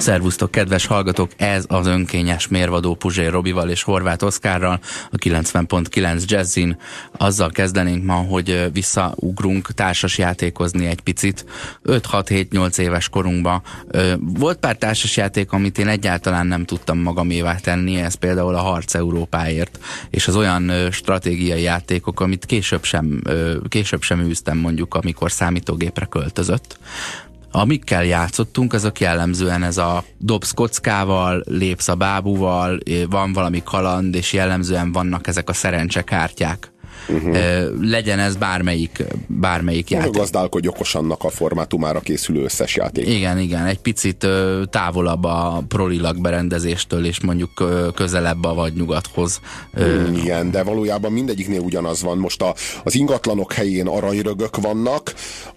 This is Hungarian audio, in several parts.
Szervusztok, kedves hallgatók! Ez az önkényes mérvadó Puzsér Robival és Horváth Oszkárral a 90.9 Jazzin. Azzal kezdenénk ma, hogy visszaugrunk társasjátékozni egy picit. 5-6-7-8 éves korunkban volt pár társasjáték, amit én egyáltalán nem tudtam magamévá tenni, ez például a Harc Európáért, és az olyan stratégiai játékok, amit később sem űztem, mondjuk, amikor számítógépre költözött. Amikkel játszottunk, azok jellemzően ez a dobsz kockával, lépsz a bábúval, van valami kaland, és jellemzően vannak ezek a szerencsekártyák. Legyen ez bármelyik játék. Gazdálkodj okosannak a formátumára készülő összes játék. Igen, egy picit távolabb a prolilag berendezéstől, és mondjuk közelebb a vadnyugathoz. Igen, de valójában mindegyiknél ugyanaz van. Most az ingatlanok helyén aranyrögök vannak,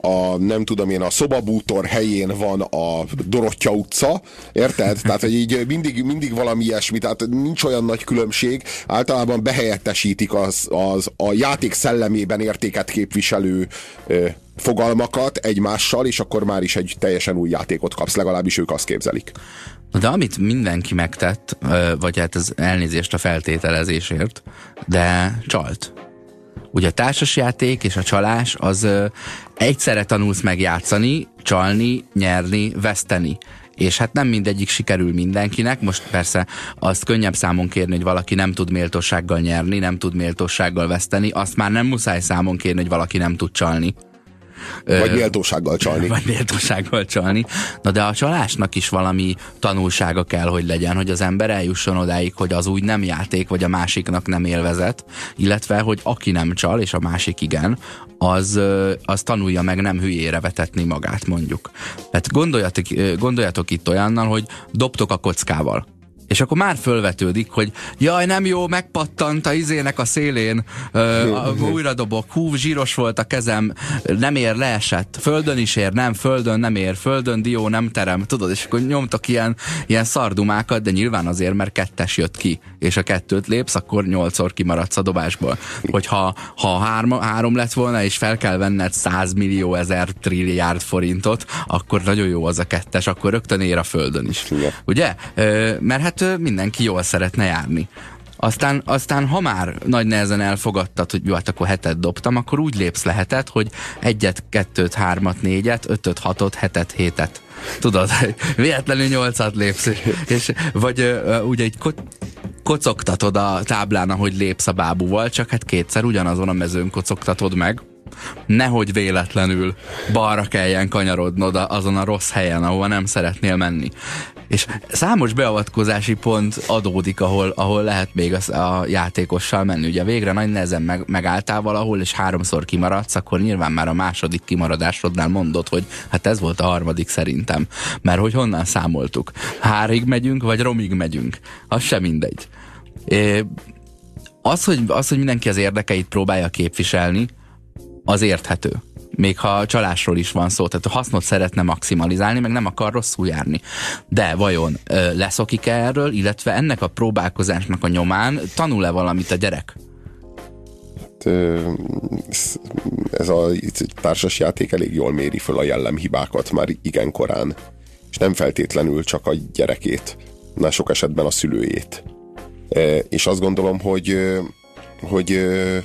a szobabútor helyén van a Dorottya utca, érted? Tehát, hogy így mindig valami ilyesmi, tehát nincs olyan nagy különbség. Általában behelyettesítik a játék szellemében értéket képviselő fogalmakat egymással, és akkor már is egy teljesen új játékot kapsz, legalábbis ők azt képzelik. De amit mindenki megtett, vagy hát az elnézést a feltételezésért, de csalt. Ugye a társasjáték és a csalás az egyszerre tanulsz megjátszani, csalni, nyerni, veszteni. És hát nem mindegyik sikerül mindenkinek, most persze azt könnyebb számon kérni, hogy valaki nem tud méltósággal nyerni, nem tud méltósággal veszteni, azt már nem muszáj számon kérni, hogy valaki nem tud csalni. Vagy méltósággal csalni. Vagy méltósággal csalni. Na de a csalásnak is valami tanulsága kell, hogy legyen, hogy az ember eljusson odáig, hogy az úgy nem játék, vagy a másiknak nem élvezet, illetve, hogy aki nem csal, és a másik igen, az tanulja meg nem hülyére vetetni magát, mondjuk. Tehát gondoljatok itt olyannal, hogy dobtok a kockával. És akkor már fölvetődik, hogy jaj, nem jó, megpattant a izének a szélén, újra dobok, zsíros volt a kezem, nem ér, leesett, földön is ér, nem, földön nem ér, földön dió nem terem, tudod, és akkor nyomtok ilyen szardumákat, de nyilván azért, mert 2-es jött ki, és a 2-t lépsz, akkor 8-szor kimaradsz a dobásból. Hogyha 3 lett volna, és fel kell venned 100 millió ezer trilliárd forintot, akkor nagyon jó az a 2-es, akkor rögtön ér a földön is. Ugye? Mert hát mindenki jól szeretne járni. Aztán ha már nagy nehezen elfogadtad, hogy jó, hát akkor 7-et dobtam, akkor úgy lépsz le 7-et, hogy 1-et, 2-t, 3-at, 4-et, 5-öt, 6-ot, 7-et, 7-et. Tudod, véletlenül 8-at lépsz. És, vagy ugye egy kocogtatod a táblán, ahogy lépsz a bábúval, csak hát kétszer ugyanazon a mezőn kocogtatod meg. Nehogy véletlenül balra kelljen kanyarodnod azon a rossz helyen, ahova nem szeretnél menni. És számos beavatkozási pont adódik, ahol lehet még a játékossal menni. Ugye végre nagy nehezen megálltál valahol, és 3-szor kimaradsz, akkor nyilván már a második kimaradásodnál mondod, hogy hát ez volt a 3. szerintem. Mert hogy honnan számoltuk? 3-ig megyünk, vagy romig megyünk? Az sem mindegy. Az, hogy mindenki az érdekeit próbálja képviselni, az érthető. Még ha csalásról is van szó, tehát a hasznot szeretne maximalizálni, meg nem akar rosszul járni. De vajon leszokik-e erről, illetve ennek a próbálkozásnak a nyomán tanul-e valamit a gyerek? Ez a társasjáték elég jól méri föl a jellemhibákat már igen korán. És nem feltétlenül csak a gyerekét, már sok esetben a szülőjét. És azt gondolom, hogy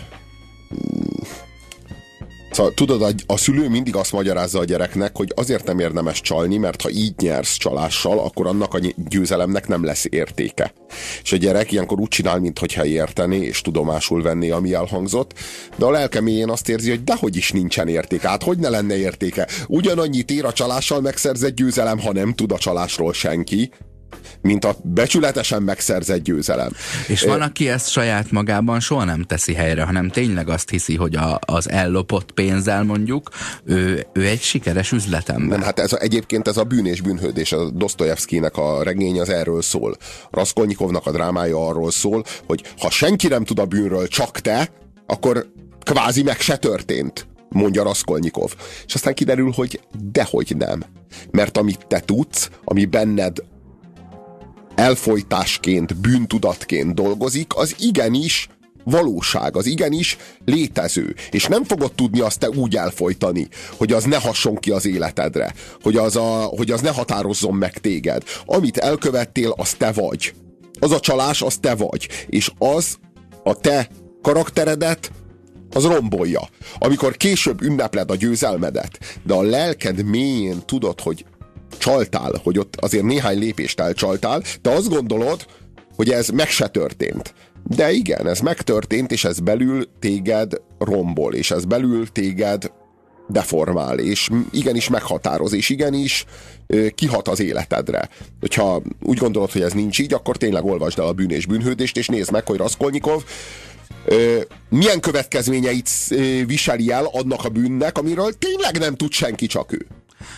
szóval, tudod, a szülő mindig azt magyarázza a gyereknek, hogy azért nem érdemes csalni, mert ha így nyersz csalással, akkor annak a győzelemnek nem lesz értéke. És a gyerek ilyenkor úgy csinál, mintha értené és tudomásul venné, ami elhangzott, de a lelke mélyén azt érzi, hogy dehogy is nincsen értéke. Hát hogy ne lenne értéke? Ugyanannyit ér a csalással megszerzett győzelem, ha nem tud a csalásról senki, mint a becsületesen megszerzett győzelem. És van, aki ezt saját magában soha nem teszi helyre, hanem tényleg azt hiszi, hogy az ellopott pénzzel mondjuk ő egy sikeres üzletember. Nem, hát egyébként ez a Bűn és bűnhődés, a Dosztojevszkinek a regény az erről szól. Raskolnikovnak a drámája arról szól, hogy ha senki nem tud a bűnről, csak te, akkor kvázi meg se történt, mondja Raskolnikov. És aztán kiderül, hogy dehogy nem. Mert amit te tudsz, ami benned elfojtásként, bűntudatként dolgozik, az igenis valóság, az igenis létező, és nem fogod tudni azt te úgy elfojtani, hogy az ne hasson ki az életedre, hogy az ne határozzon meg téged. Amit elkövettél, az te vagy. Az a csalás, az te vagy. És az a te karakteredet az rombolja. Amikor később ünnepled a győzelmedet, de a lelked mélyén tudod, hogy csaltál, hogy ott azért néhány lépést elcsaltál, te azt gondolod, hogy ez meg se történt. De igen, ez megtörtént, és ez belül téged rombol, és ez belül téged deformál, és igenis meghatároz, és igenis kihat az életedre. Hogyha úgy gondolod, hogy ez nincs így, akkor tényleg olvasd el a Bűn és bűnhődést, és nézd meg, hogy Raskolnikov milyen következményeit viseli el annak a bűnnek, amiről tényleg nem tud senki, csak ő.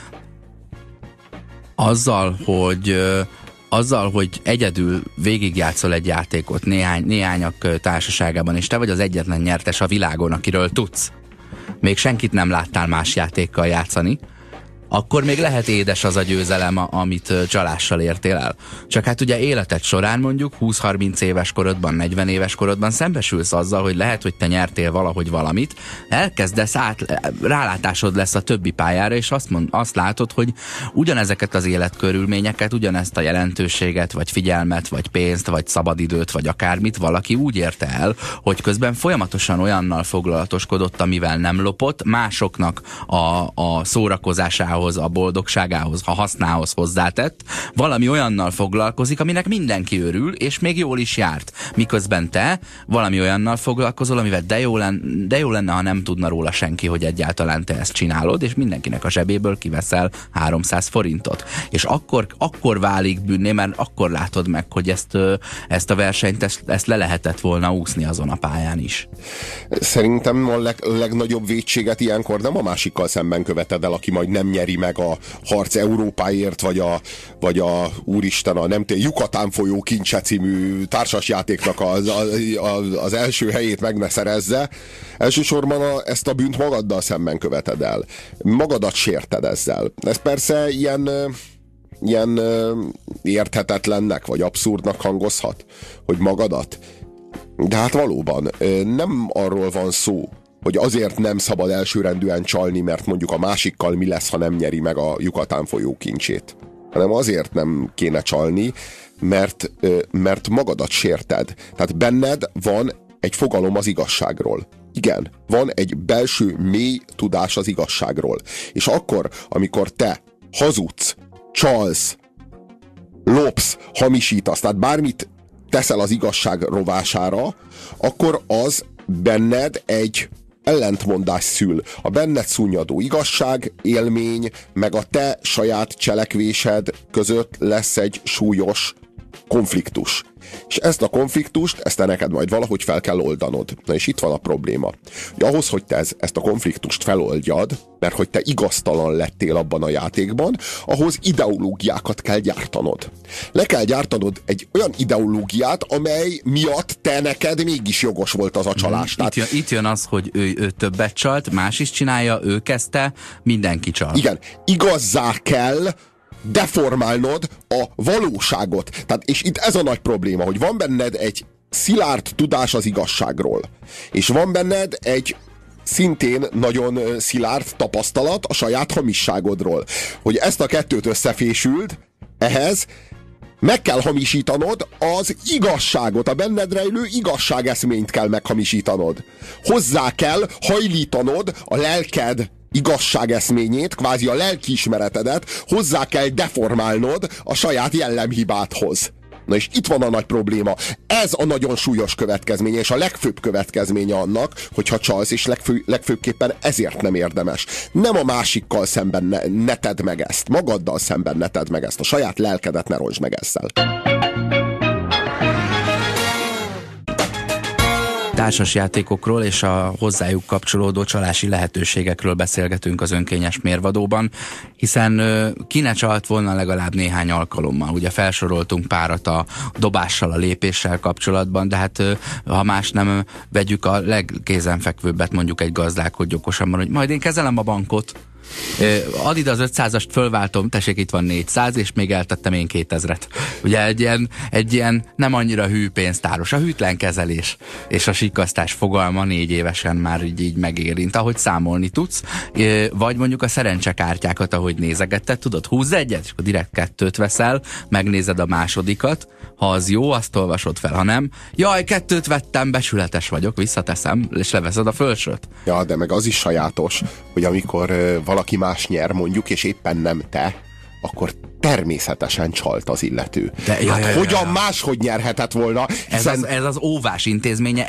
Azzal, hogy egyedül végigjátszol egy játékot néhányak társaságában, és te vagy az egyetlen nyertes a világon, akiről tudsz, még senkit nem láttál más játékkal játszani, akkor még lehet édes az a győzelem, amit csalással értél el. Csak hát ugye életed során mondjuk 20-30 éves korodban, 40 éves korodban szembesülsz azzal, hogy lehet, hogy te nyertél valahogy valamit, elkezdesz rálátásod lesz a többi pályára, és azt látod, hogy ugyanezeket az életkörülményeket, ugyanezt a jelentőséget, vagy figyelmet, vagy pénzt, vagy szabadidőt, vagy akármit valaki úgy érte el, hogy közben folyamatosan olyannal foglalatoskodott, amivel nem lopott, másoknak a szórakozásához, a boldogságához, a hasznához hozzátett, valami olyannal foglalkozik, aminek mindenki örül, és még jól is járt. Miközben te valami olyannal foglalkozol, amivel de jó lenne, ha nem tudna róla senki, hogy egyáltalán te ezt csinálod, és mindenkinek a zsebéből kiveszel 300 forintot. És akkor válik bűnné, mert akkor látod meg, hogy ezt a versenyt ezt le lehetett volna úszni azon a pályán is. Szerintem a legnagyobb vétséget ilyenkor nem a másikkal szemben követed el, aki majd nem nyeri meg a harc Európáért, vagy a úristen, a nem tudom, Yucatán folyó kincse című társasjátéknak az első helyét meg ne szerezze. Elsősorban ezt a bűnt magaddal szemben követed el. Magadat sérted ezzel. Ez persze ilyen érthetetlennek, vagy abszurdnak hangozhat, hogy magadat. De hát valóban nem arról van szó, hogy azért nem szabad elsőrendűen csalni, mert mondjuk a másikkal mi lesz, ha nem nyeri meg a Yucatán folyó kincsét. Hanem azért nem kéne csalni, mert magadat sérted. Tehát benned van egy fogalom az igazságról. Igen, van egy belső mély tudás az igazságról. És akkor, amikor te hazudsz, csalsz, lopsz, hamisítasz, tehát bármit teszel az igazság rovására, akkor az benned egy ellentmondás szül. A benned szunnyadó igazság, élmény, meg a te saját cselekvésed között lesz egy súlyos konfliktus. És ezt a konfliktust, te neked majd valahogy fel kell oldanod. Na és itt van a probléma. Hogy ahhoz, hogy te ezt a konfliktust feloldjad, mert hogy te igaztalan lettél abban a játékban, ahhoz ideológiákat kell gyártanod. Le kell gyártanod egy olyan ideológiát, amely miatt te neked mégis jogos volt az a csalás. Itt jön az, hogy ő többet csalt, más is csinálja, ő kezdte, mindenki csal. Igen, igazzá kell deformálnod a valóságot. Tehát, és itt ez a nagy probléma, hogy van benned egy szilárd tudás az igazságról, és van benned egy szintén nagyon szilárd tapasztalat a saját hamisságodról. Hogy ezt a kettőt összefésüld, ehhez meg kell hamisítanod az igazságot, a benned rejlő igazságeszményt kell meghamisítanod. Hozzá kell hajlítanod a lelked igazságeszményét, kvázi a lelkiismeretedet, hozzá kell deformálnod a saját jellemhibádhoz. Na és itt van a nagy probléma. Ez a nagyon súlyos következménye, és a legfőbb következménye annak, hogyha csalsz, és legfőbbképpen ezért nem érdemes. Nem a másikkal szemben ne tedd meg ezt. Magaddal szemben ne tedd meg ezt. A saját lelkedet ne rontsd meg ezzel. Társasjátékokról és a hozzájuk kapcsolódó csalási lehetőségekről beszélgetünk az önkényes mérvadóban, hiszen ki ne csalt volna legalább néhány alkalommal. Ugye felsoroltunk párat a dobással, a lépéssel kapcsolatban, de hát ha más nem, vegyük a legkézenfekvőbbet, mondjuk egy gazdálkodj okosan, hogy majd én kezelem a bankot, Adidas 500-ast fölváltom, tessék, itt van 400, és még eltettem én 2000-et. Ugye egy ilyen nem annyira hű pénztáros. A hűtlen kezelés és a sikkasztás fogalma 4 évesen már így megérint, ahogy számolni tudsz. Vagy mondjuk a szerencsekártyákat, ahogy nézegetted, tudod, húzz egyet, és akkor direkt 2-t veszel, megnézed a másodikat, ha az jó, azt olvasod fel, ha nem, jaj, 2-t vettem, becsületes vagyok, visszateszem, és leveszed a fölsőt. Ja, de meg az is sajátos, hogy amikor valaki más nyer, mondjuk, és éppen nem te, akkor természetesen csalt az illető. Hogyan máshogy nyerhetett volna? Hiszen... Ez az óvás intézménye,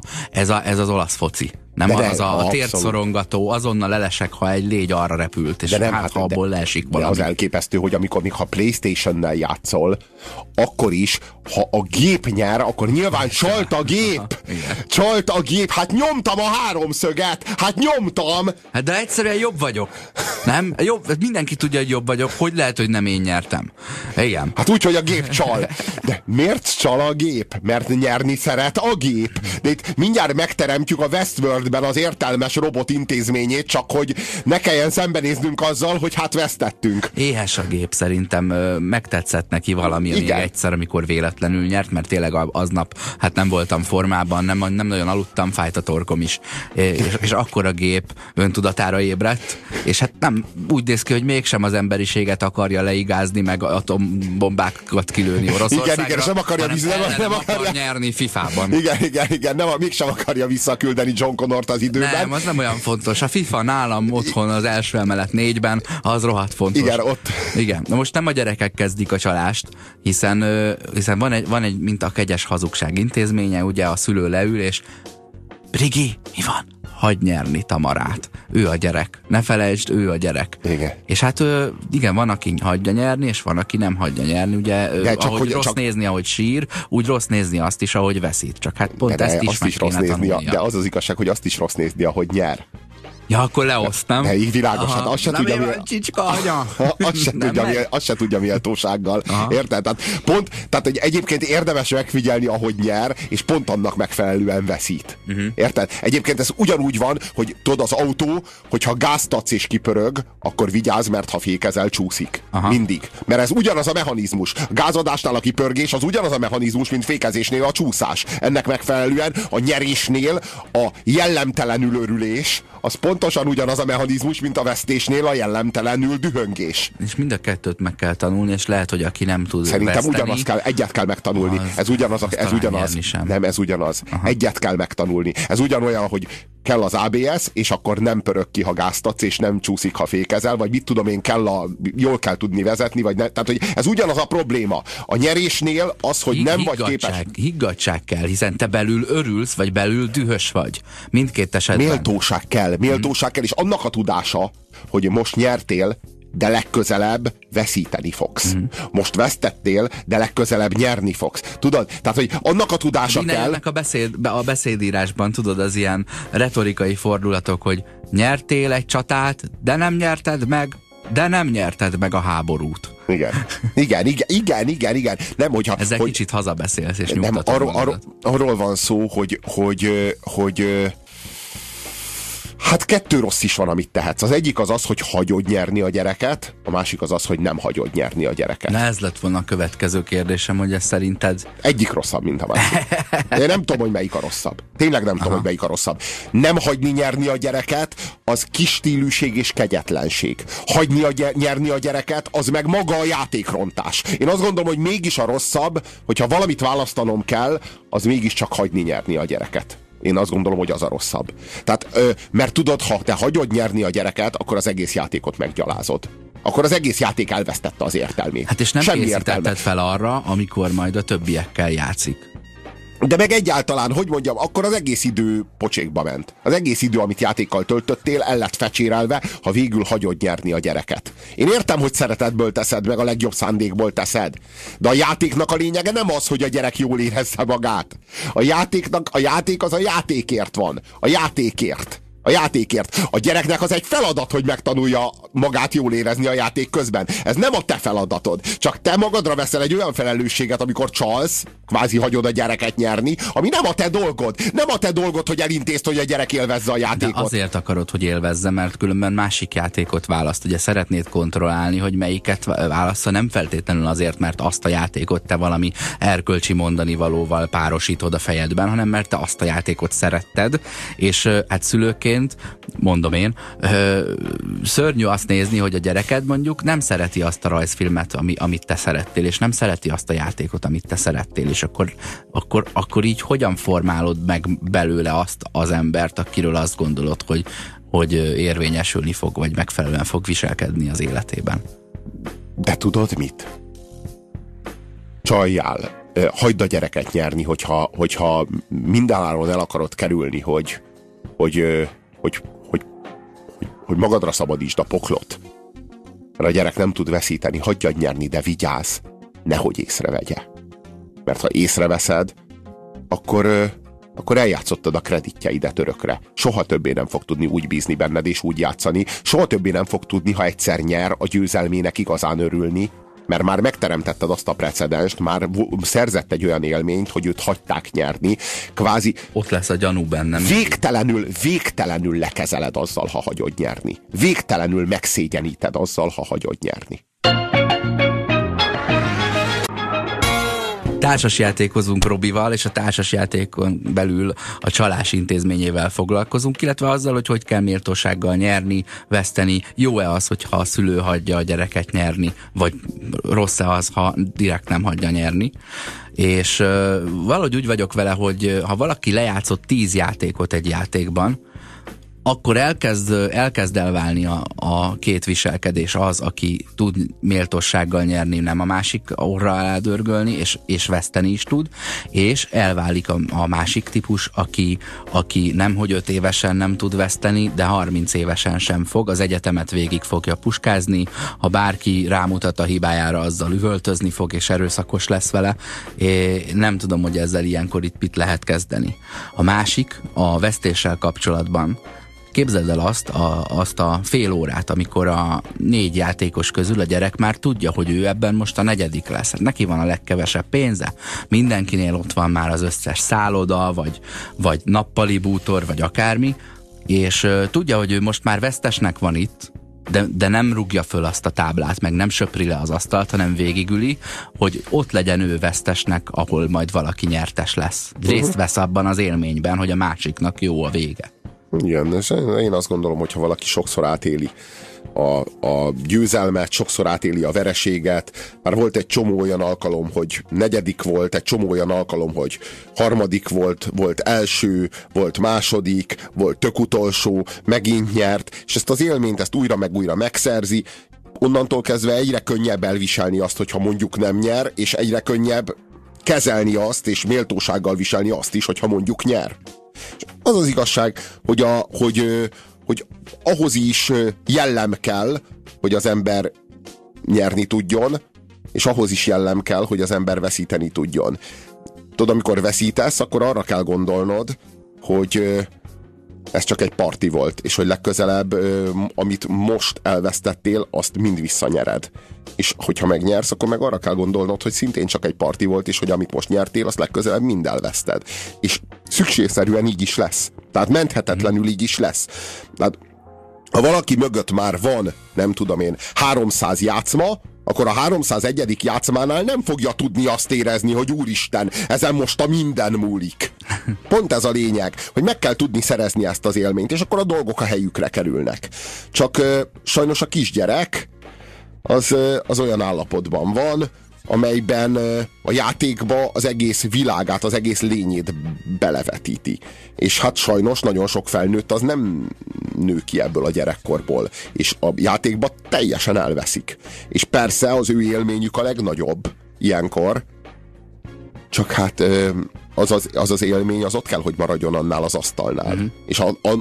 ez az olasz foci. Nem az a térdszorongató, azonnal lelesek, ha egy légy arra repült, és de nem, ha abból leesik valami. De az elképesztő, hogy amikor még ha PlayStation-nel játszol, akkor is, ha a gép nyer, akkor nyilván csalt a gép! Csalt a gép! Hát nyomtam a 3-szöget! Hát nyomtam! Hát de egyszerűen jobb vagyok. Nem? Jobb, mindenki tudja, hogy jobb vagyok. Hogy lehet, hogy nem én nyertem? Igen. Hát úgy, hogy a gép csal. De miért csal a gép? Mert nyerni szeret a gép. De itt mindjárt megteremtjük a Westworldben az értelmes robot intézményét, csak hogy ne kelljen szembenéznünk azzal, hogy hát vesztettünk. Éhes a gép, szerintem megtetszett neki valami még egyszer, amikor véletlenül nyert, mert tényleg aznap hát nem voltam formában, nem nagyon aludtam, fájt a torkom is. És akkor a gép öntudatára ébredt, és hát nem úgy néz ki, hogy mégsem az emberiséget akarja leigázni, meg atombombákat kilőni Oroszországra. Igen, és nem akarja nem akar nyerni FIFA-ban. Igen, mégsem akarja visszaküldeni John Connort az időben. Nem, az nem olyan fontos. A FIFA nálam otthon az első emelet 4-ben, az rohadt fontos. Igen, ott. Igen. Na most nem a gyerekek kezdik a csalást, hiszen van egy mint a kegyes hazugság intézménye, ugye a szülő leül, és Brigi, mi van? Hagy nyerni Tamarát. Ő a gyerek. Ne felejtsd, ő a gyerek. Igen. És hát igen, van, aki hagyja nyerni, és van, aki nem hagyja nyerni. Ugye, ahogy rossz nézni, ahogy sír, úgy rossz nézni azt is, ahogy veszít. Csak hát pont ezt is meg kéne tanulnia. De az az igazság, hogy azt is rossz nézni, ahogy nyer. Ja, akkor leosztam. De így világos, hát azt se tudja, azt se tudja méltósággal. Érted? Tehát egyébként érdemes megfigyelni, ahogy nyer, és pont annak megfelelően veszít. Érted? Egyébként ez ugyanúgy van, hogy tudod, az autó, hogyha gázt adsz és kipörög, akkor vigyázz, mert ha fékezel, csúszik. Mindig. Mert ez ugyanaz a mechanizmus. A gázadásnál a kipörgés az ugyanaz a mechanizmus, mint fékezésnél a csúszás. Ennek megfelelően a nyerésnél a jellemtelenül örülés, az pontosan ugyanaz a mechanizmus, mint a vesztésnél a jellemtelenül dühöngés. És mind a kettőt meg kell tanulni, és lehet, hogy aki nem tud szerintem veszteni, ugyanaz kell, egyet kell megtanulni. Ez ugyanaz. Nem, ez ugyanaz. Egyet kell megtanulni. Ez ugyanolyan, hogy kell az ABS, és akkor nem pörög ki, ha gázt adsz, és nem csúszik, ha fékezel, vagy mit tudom én, jól kell tudni vezetni, vagy ne, tehát, hogy ez ugyanaz a probléma. A nyerésnél az, hogy nem vagy képes. Higgadság kell, hiszen te belül örülsz, vagy belül dühös vagy. Mindkét esetben. Méltóság kell, és annak a tudása, hogy most nyertél, de legközelebb veszíteni fogsz. Most vesztettél, de legközelebb nyerni fogsz. Tudod? Tehát, hogy annak a tudása kell... A beszédírásban, tudod, az ilyen retorikai fordulatok, hogy nyertél egy csatát, de nem nyerted meg a háborút. Igen. Nem, hogyha... Ezzel kicsit hazabeszélsz, és nyugtatod. Arról van szó, hogy hát 2 rossz is van, amit tehetsz. Az egyik az, hogy hagyod nyerni a gyereket, a másik az, hogy nem hagyod nyerni a gyereket. Na, ez lett volna a következő kérdésem, hogy ez szerinted... Egyik rosszabb, mint a másik. Én nem tudom, hogy melyik a rosszabb. Tényleg nem tudom, hogy melyik a rosszabb. Nem hagyni nyerni a gyereket, az kis stílűség és kegyetlenség. Hagyni nyerni a gyereket, az meg maga a játékrontás. Én azt gondolom, hogy mégis a rosszabb, hogyha valamit választanom kell, az mégiscsak hagyni nyerni a gyereket. Én azt gondolom, hogy az a rosszabb. Tehát, mert tudod, ha te hagyod nyerni a gyereket, akkor az egész játékot meggyalázod. Akkor az egész játék elvesztette az értelmét. Hát és nem készítetted fel arra, amikor majd a többiekkel játszik. De meg egyáltalán, hogy mondjam, akkor az egész idő pocsékba ment. Az egész idő, amit játékkal töltöttél, el lett fecsérelve, ha végül hagyod nyerni a gyereket. Én értem, hogy szeretetből teszed, meg a legjobb szándékból teszed. De a játéknak a lényege nem az, hogy a gyerek jól érezze magát. A játék az a játékért van. A játékért. A játékért. A gyereknek az egy feladat, hogy megtanulja magát jól érezni a játék közben. Ez nem a te feladatod. Csak te magadra veszel egy olyan felelősséget, amikor csalsz, kvázi hagyod a gyereket nyerni, ami nem a te dolgod. Nem a te dolgod, hogy elintézd, hogy a gyerek élvezze a játékot. De azért akarod, hogy élvezze, mert különben másik játékot választ. Ugye szeretnéd kontrollálni, hogy melyiket válassza, nem feltétlenül azért, mert azt a játékot te valami erkölcsi mondani valóval párosítod a fejedben, hanem mert te azt a játékot szeretted, és hát szülőként, mondom én, szörnyű azt nézni, hogy a gyereked mondjuk nem szereti azt a rajzfilmet, amit te szerettél, és nem szereti azt a játékot, amit te szerettél, és akkor így hogyan formálod meg belőle azt az embert, akiről azt gondolod, hogy érvényesülni fog, vagy megfelelően fog viselkedni az életében. De tudod mit? Csaljál. Hagyd a gyereket nyerni, hogyha mindenáron el akarod kerülni, hogy magadra szabadítsd a poklot. Mert a gyerek nem tud veszíteni, hagyjad nyerni, de vigyázz, nehogy észrevegye. Mert ha észreveszed, akkor eljátszottad a kreditjeidet örökre. Soha többé nem fog tudni úgy bízni benned és úgy játszani. Soha többé nem fog tudni, ha egyszer nyer, a győzelmének igazán örülni, mert már megteremtetted azt a precedenst, már szerzett egy olyan élményt, hogy őt hagyták nyerni. Kvázi ott lesz a gyanú bennem. Végtelenül lekezeled azzal, ha hagyod nyerni. Végtelenül megszégyeníted azzal, ha hagyod nyerni. Társasjátékozunk Robival, és a társasjátékon belül a csalás intézményével foglalkozunk, illetve azzal, hogy kell méltósággal nyerni, veszteni. Jó-e az, hogyha a szülő hagyja a gyereket nyerni, vagy rossz-e az, ha direkt nem hagyja nyerni. És valahogy úgy vagyok vele, hogy ha valaki lejátszott 10 játékot egy játékban, akkor elkezd elválni a két viselkedés, az, aki tud méltósággal nyerni, nem a másik orra alá dörgölni, és veszteni is tud, és elválik a másik típus, aki nemhogy 5 évesen nem tud veszteni, de 30 évesen sem fog, az egyetemet végig fogja puskázni, ha bárki rámutat a hibájára, azzal üvöltözni fog, és erőszakos lesz vele. Nem tudom, hogy ezzel ilyenkor itt mit lehet kezdeni. A másik, a vesztéssel kapcsolatban, képzeld el azt a fél órát, amikor a 4 játékos közül a gyerek már tudja, hogy ő ebben most a 4. lesz. Neki van a legkevesebb pénze, mindenkinél ott van már az összes szálloda, vagy nappali bútor, vagy akármi, és tudja, hogy ő most már vesztesnek van itt, de nem rúgja föl azt a táblát, meg nem söpri le az asztalt, hanem végigüli, hogy ott legyen ő vesztesnek, ahol majd valaki nyertes lesz. Részt vesz abban az élményben, hogy a másiknak jó a vége. Igen, és én azt gondolom, hogy ha valaki sokszor átéli a győzelmet, sokszor átéli a vereséget, már volt egy csomó olyan alkalom, hogy 4. volt, egy csomó olyan alkalom, hogy 3. volt első, volt 2., volt tök utolsó, megint nyert, és ezt az élményt, ezt újra meg újra megszerzi, onnantól kezdve egyre könnyebb elviselni azt, hogyha mondjuk nem nyer, és egyre könnyebb kezelni azt, és méltósággal viselni azt is, hogyha mondjuk nyer. Az az igazság, hogy ahhoz is jellem kell, hogy az ember nyerni tudjon, és ahhoz is jellem kell, hogy az ember veszíteni tudjon. Tudod, amikor veszítesz, akkor arra kell gondolnod, hogy ez csak egy parti volt, és hogy legközelebb, amit most elvesztettél, azt mind visszanyered. És hogyha megnyersz, akkor meg arra kell gondolnod, hogy szintén csak egy parti volt, és hogy amit most nyertél, azt legközelebb mind elveszted. És szükségszerűen így is lesz. Tehát menthetetlenül így is lesz. Tehát, ha valaki mögött már van, nem tudom én, 300 játszma, akkor a 301. játszmánál nem fogja tudni azt érezni, hogy úristen, ezen most a minden múlik. Pont ez a lényeg, hogy meg kell tudni szerezni ezt az élményt, és akkor a dolgok a helyükre kerülnek. Csak sajnos a kisgyerek az olyan állapotban van, amelyben a játékba az egész világát, az egész lényét belevetíti. És hát sajnos nagyon sok felnőtt az nem nő ki ebből a gyerekkorból, és a játékba teljesen elveszik. És persze az ő élményük a legnagyobb ilyenkor, csak hát az az élmény, az ott kell, hogy maradjon annál az asztalnál. Mm-hmm. És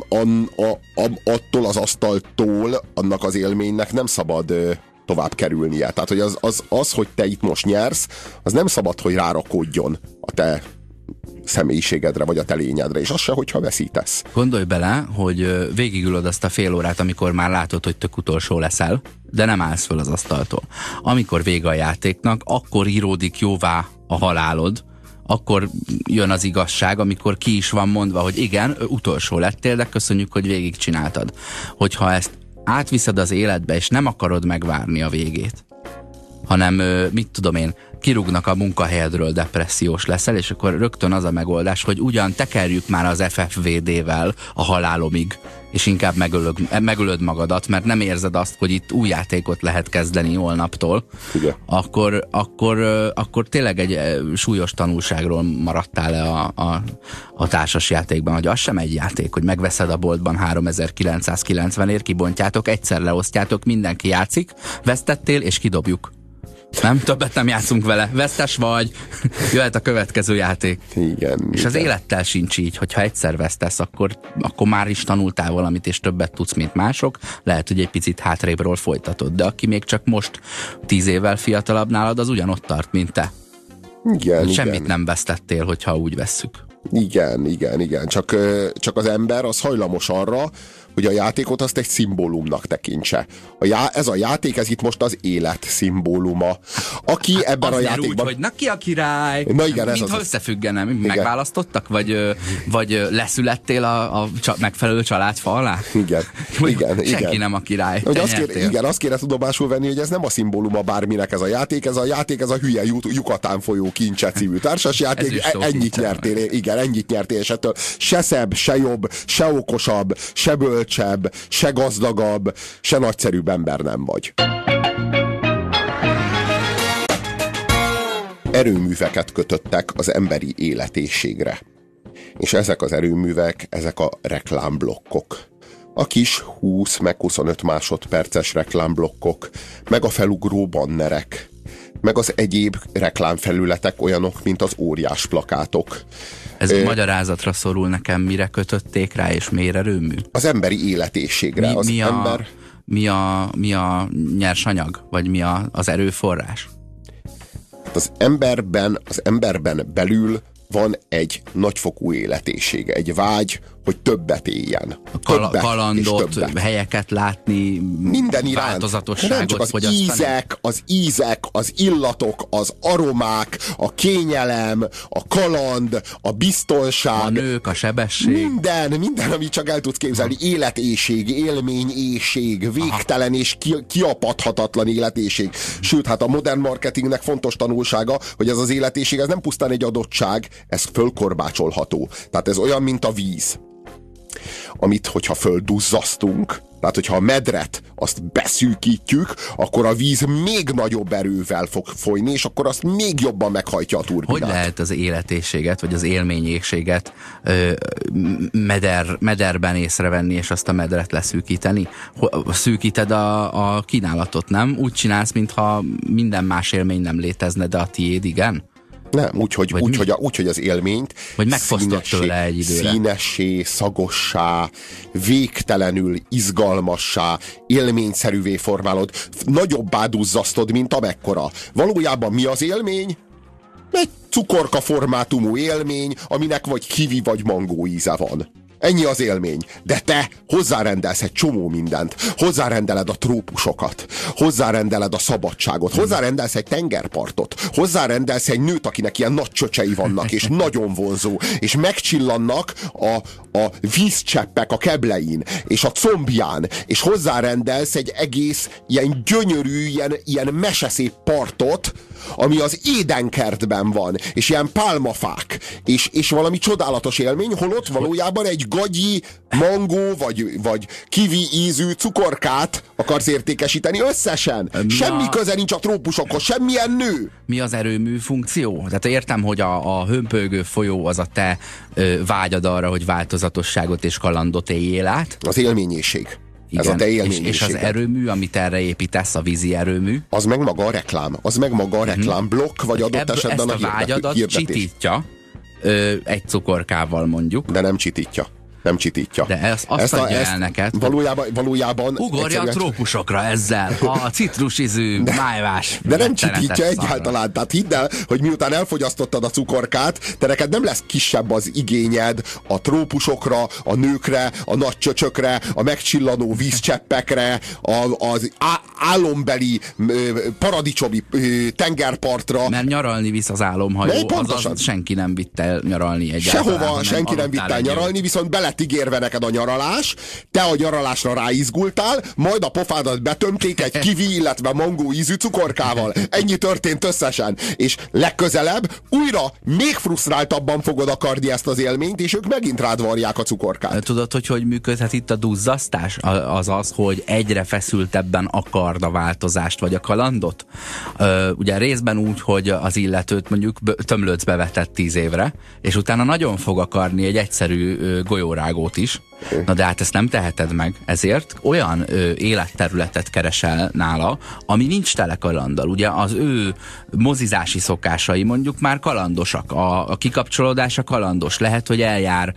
attól az asztaltól annak az élménynek nem szabad tovább kerülnie. Tehát, hogy az, hogy te itt most nyersz, az nem szabad, hogy rárakódjon a te személyiségedre, vagy a te lényedre, és az se, hogyha veszítesz. Gondolj bele, hogy végigülöd azt a fél órát, amikor már látod, hogy tök utolsó leszel, de nem állsz föl az asztaltól. Amikor vége a játéknak, akkor íródik jóvá a halálod, akkor jön az igazság, amikor ki is van mondva, hogy igen, utolsó lettél, de köszönjük, hogy végigcsináltad. Hogyha ezt átviszed az életbe, és nem akarod megvárni a végét, hanem, mit tudom én, kirúgnak a munkahelyedről, depressziós leszel, és akkor rögtön az a megoldás, hogy ugyan tekerjük már az FFVD-vel a halálomig, és inkább megölöd magadat, mert nem érzed azt, hogy itt új játékot lehet kezdeni holnaptól, akkor tényleg egy súlyos tanulságról maradtál le a társasjátékban, hogy az sem egy játék, hogy megveszed a boltban 3990-ért, kibontjátok, egyszer leosztjátok, mindenki játszik, vesztettél, és kidobjuk. Nem? Többet nem játszunk vele. Vesztes vagy, jöhet a következő játék. Igen. És az élettel sincs így, hogyha egyszer vesztesz, akkor már is tanultál valamit, és többet tudsz, mint mások. Lehet, hogy egy picit hátrébről folytatod, de aki még csak most 10 évvel fiatalabb nálad, az ugyanott tart, mint te. Igen, semmit nem vesztettél, hogyha úgy vesszük. Igen. Csak az ember az hajlamos arra, hogy a játékot azt egy szimbólumnak tekintse. Ez a játék, ez itt most az élet szimbóluma. Aki ebben a játékban... Úgy, hogy ki a király? Na igen, mintha összefüggene. Megválasztottak? Vagy leszülettél a megfelelő családfa alá? Igen. Senki nem a király. Azt kéne tudomásul venni, hogy ez nem a szimbóluma bárminek ez a játék. Ez a hülye Yucatán folyó kincse című társasjáték. Ennyit nyertél, és ettől se szebb, se jobb, se okosabb, se bölcsebb, se gazdagabb, se nagyszerűbb ember nem vagy. Erőműveket kötöttek az emberi életészségre. És ezek az erőművek, ezek a reklámblokkok. A kis 20 meg 25 másodperces reklámblokkok, meg a felugró bannerek, meg az egyéb reklámfelületek olyanok, mint az óriás plakátok. Ez magyarázatra szorul nekem, mire kötötték rá, és miért erőmű? Az emberi életészségre. Mi a nyersanyag? Vagy mi az erőforrás? Az emberben belül van egy nagyfokú életészsége, egy vágy, hogy többet éljen. Kalandot, helyeket látni, minden iránt. Változatosságot nem csak az fogyasztani. ízek, az illatok, az aromák, a kényelem, a kaland, a biztonság. A nők, a sebesség. Minden, amit csak el tudsz képzelni. Életészség, élményészség, végtelen és kiapadhatatlan életészség. Sőt, hát a modern marketingnek fontos tanulsága, hogy ez az életészség, ez nem pusztán egy adottság, ez fölkorbácsolható. Tehát ez olyan, mint a víz, amit, hogyha földuzzasztunk, tehát hogyha a medret azt beszűkítjük, akkor a víz még nagyobb erővel fog folyni, és akkor azt még jobban meghajtja a turbinát. Hogy lehet az életészséget, vagy az élményészséget mederben észrevenni, és azt a medret leszűkíteni? Szűkíted a kínálatot, nem? Úgy csinálsz, mintha minden más élmény nem létezne, de a tiéd igen? Nem, úgy, hogy az élményt vagy megfosztott tőle egy időre. Színessé, szagossá, végtelenül izgalmassá, élményszerűvé formálod. Nagyobbá duzzasztod, mint amekkora. Valójában mi az élmény? Egy cukorka formátumú élmény, aminek vagy kiwi vagy mangó íze van. Ennyi az élmény. De te hozzárendelsz egy csomó mindent. Hozzárendeled a trópusokat. Hozzárendeled a szabadságot. Hozzárendelsz egy tengerpartot. Hozzárendelsz egy nőt, akinek ilyen nagy csöcsei vannak, és nagyon vonzó. És megcsillannak a vízcseppek a keblein, és a combján. És hozzárendelsz egy egész ilyen gyönyörű, ilyen meseszép partot, ami az édenkertben van, és ilyen pálmafák, és valami csodálatos élmény, holott valójában egy gagyi, mangó, vagy kiwi ízű cukorkát akarsz értékesíteni összesen. Semmi köze nincs a trópusokhoz, semmilyen nő. Mi az erőmű funkció? Tehát értem, hogy a hömpölygő folyó az a te vágyad arra, hogy változatosságot és kalandot éljél át. Az élményészség. Igen, ez a te és az erőmű, amit erre építesz, a vízi erőmű. Az meg maga a reklám. Az meg maga a reklámblokk, vagy adott esetben ezt a vágyadat csitítja egy cukorkával mondjuk. De nem csitítja. Nem csitítja. De azt adja el neked. Valójában ugorja a trópusokra ezzel. A citrusízű májvás. De nem csitítja egyáltalán. Tehát hidd el, hogy miután elfogyasztottad a cukorkát, te neked nem lesz kisebb az igényed a trópusokra, a nőkre, a nagy csöcsökre, a megcsillanó vízcseppekre, az álombeli paradicsomi tengerpartra. Mert nyaralni visz az álomhajó, azaz senki nem vitt el nyaralni egyáltalán. Sehova senki nem vitt el nyaralni, viszont be lett ígérve neked a nyaralás, te a nyaralásra ráizgultál, majd a pofádat betömték egy kivi, illetve mangó ízű cukorkával. Ennyi történt összesen. És legközelebb újra még frusztráltabban fogod akarni ezt az élményt, és ők megint rád varják a cukorkát. Tudod, hogy működhet itt a duzzasztás? Az, hogy egyre feszültebben akard a változást, vagy a kalandot? Ugye részben úgy, hogy az illetőt mondjuk tömlőcbe vetett 10 évre, és utána nagyon fog akarni egy egyszerű golyórágót is. Na de hát ezt nem teheted meg, ezért olyan életterületet keresel nála, ami nincs tele kalanddal. Ugye az ő mozizási szokásai mondjuk már kalandosak, a kikapcsolódása kalandos, lehet, hogy eljár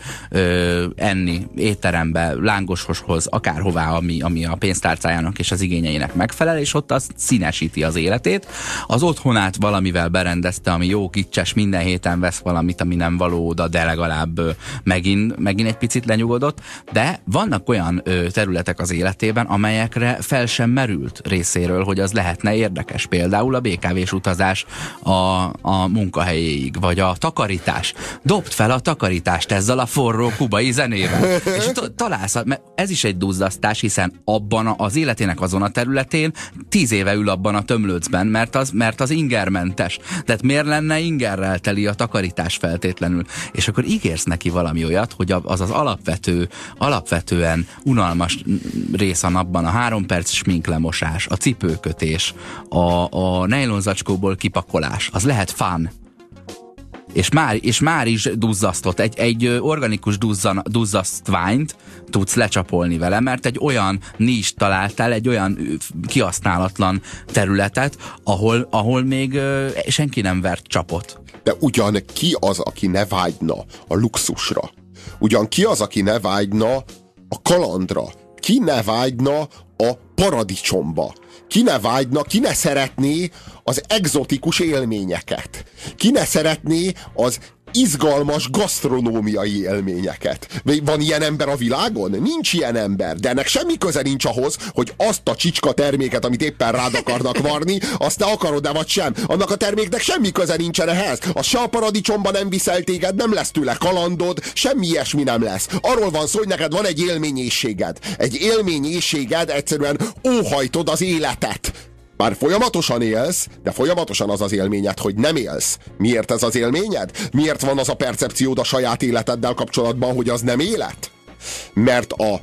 enni étterembe, lángososhoz, akárhová, ami a pénztárcájának és az igényeinek megfelel, és ott az színesíti az életét. Az otthonát valamivel berendezte, ami jó kicses, minden héten vesz valamit, ami nem való oda, de legalább megint egy picit lenyugodott. De vannak olyan területek az életében, amelyekre fel sem merült részéről, hogy az lehetne érdekes. Például a BKV-s utazás a munkahelyéig, vagy a takarítás. Dobd fel a takarítást ezzel a forró kubai zenével. És találsz, mert ez is egy duzzasztás, hiszen abban az életének azon a területén 10 éve ül abban a tömlőcben, mert az ingermentes. Tehát miért lenne ingerrel teli a takarítás feltétlenül? És akkor ígérsz neki valami olyat, hogy az alapvetően unalmas rész a napban a 3 perc sminklemosás, a cipőkötés, a nejlonzacskóból kipakolás, az lehet fun. És már is duzzasztott. Egy organikus duzzasztványt tudsz lecsapolni vele, mert egy olyan nist találtál, egy olyan kihasználatlan területet, ahol még senki nem vert csapot. De ugyan ki az, aki ne vágyna a luxusra? Ugyan ki az, aki ne vágyna a kalandra? Ki ne vágyna a paradicsomba? Ki ne vágyna, ki ne szeretné az egzotikus élményeket? Ki ne szeretné az izgalmas gasztronómiai élményeket? Van ilyen ember a világon? Nincs ilyen ember, de ennek semmi köze nincs ahhoz, hogy azt a csicska terméket, amit éppen rád akarnak varni, azt te akarod-e vagy sem. Annak a terméknek semmi köze nincsen ehhez. Az se a paradicsomba nem viszel téged, nem lesz tőle kalandod, semmi ilyesmi nem lesz. Arról van szó, hogy neked van egy élményészséged. Egy élményészséged, egyszerűen óhajtod az életet. Bár folyamatosan élsz, de folyamatosan az az élményed, hogy nem élsz. Miért ez az élményed? Miért van az a percepciód a saját életeddel kapcsolatban, hogy az nem élet? Mert a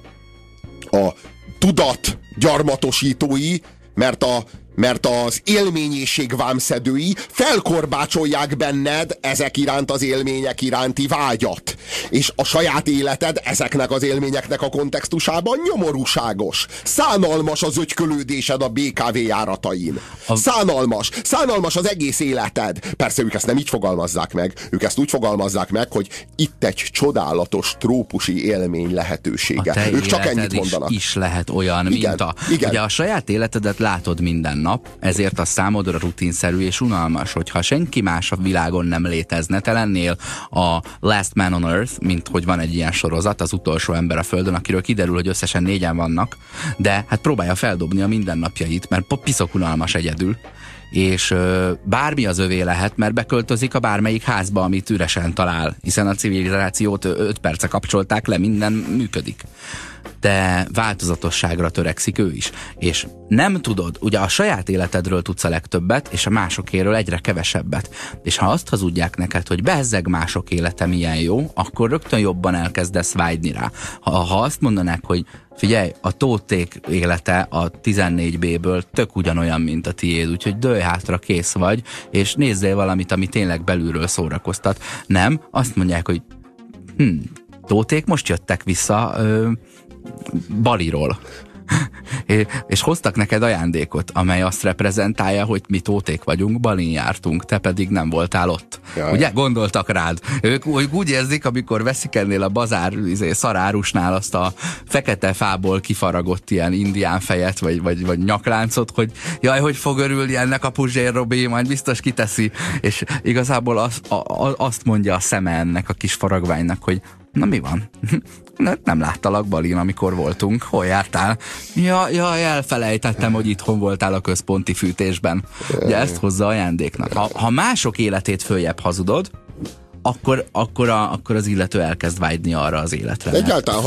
tudat gyarmatosítói, mert az élményészség vámszedői felkorbácsolják benned ezek iránt az élmények iránti vágyat. És a saját életed ezeknek az élményeknek a kontextusában nyomorúságos. Szánalmas az ögykölődésed a BKV járatain. Szánalmas az egész életed. Persze ők ezt nem így fogalmazzák meg. Ők ezt úgy fogalmazzák meg, hogy itt egy csodálatos trópusi élmény lehetősége. Ők csak ennyit mondanak. Is lehet olyan, igen, mint ugye a saját életedet látod minden nap, ezért a számodra rutinszerű és unalmas, hogyha senki más a világon nem létezne, te lennél a Last Man on Earth, mint hogy van egy ilyen sorozat, az utolsó ember a Földön, akiről kiderül, hogy összesen 4-en vannak, de hát próbálja feldobni a mindennapjait, mert piszok unalmas egyedül, és bármi az övé lehet, mert beköltözik a bármelyik házba, amit üresen talál, hiszen a civilizációt 5 perce kapcsolták le, minden működik. De változatosságra törekszik ő is. És nem tudod, ugye a saját életedről tudsz a legtöbbet, és a másokéről egyre kevesebbet. És ha azt hazudják neked, hogy bezzeg mások élete milyen jó, akkor rögtön jobban elkezdesz vágyni rá. Ha azt mondanák, hogy figyelj, a Tóték élete a 14B-ből tök ugyanolyan, mint a tiéd, úgyhogy dőlj hátra, kész vagy, és nézzél valamit, ami tényleg belülről szórakoztat. Nem, azt mondják, hogy Tóték most jöttek vissza Baliról. És hoztak neked ajándékot, amely azt reprezentálja, hogy mi tóték vagyunk, Balin jártunk, te pedig nem voltál ott. Jaj. Ugye? Gondoltak rád. Ők úgy érzik, amikor veszik ennél a bazár szarárusnál azt a fekete fából kifaragott ilyen indián fejet, vagy nyakláncot, hogy jaj, hogy fog örülni ennek a Puzsér Robi, majd biztos kiteszi. És igazából azt mondja a szeme ennek a kis faragványnak, hogy na mi van? Nem láttalak, Balin, amikor voltunk. Hol jártál? Ja, elfelejtettem, hogy itthon voltál a központi fűtésben. Ugye ezt hozza ajándéknak. Ha mások életét följebb hazudod, akkor az illető elkezd vágyni arra az életre. Egyáltalán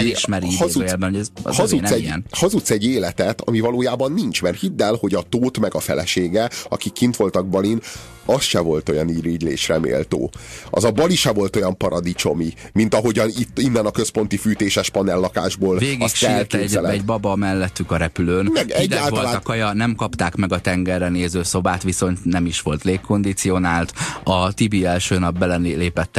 hazudsz egy életet, ami valójában nincs, mert hidd el, hogy a Tóth meg a felesége, akik kint voltak Balin, az se volt olyan irigylésre méltó. Az a Bali se volt olyan paradicsomi, mint ahogyan innen a központi fűtéses panellakásból végig azt elképzeled. Egy baba mellettük a repülőn. Hideg volt a kaja, nem kapták meg a tengerre néző szobát, viszont nem is volt légkondicionált. A Tibi első nap belelépett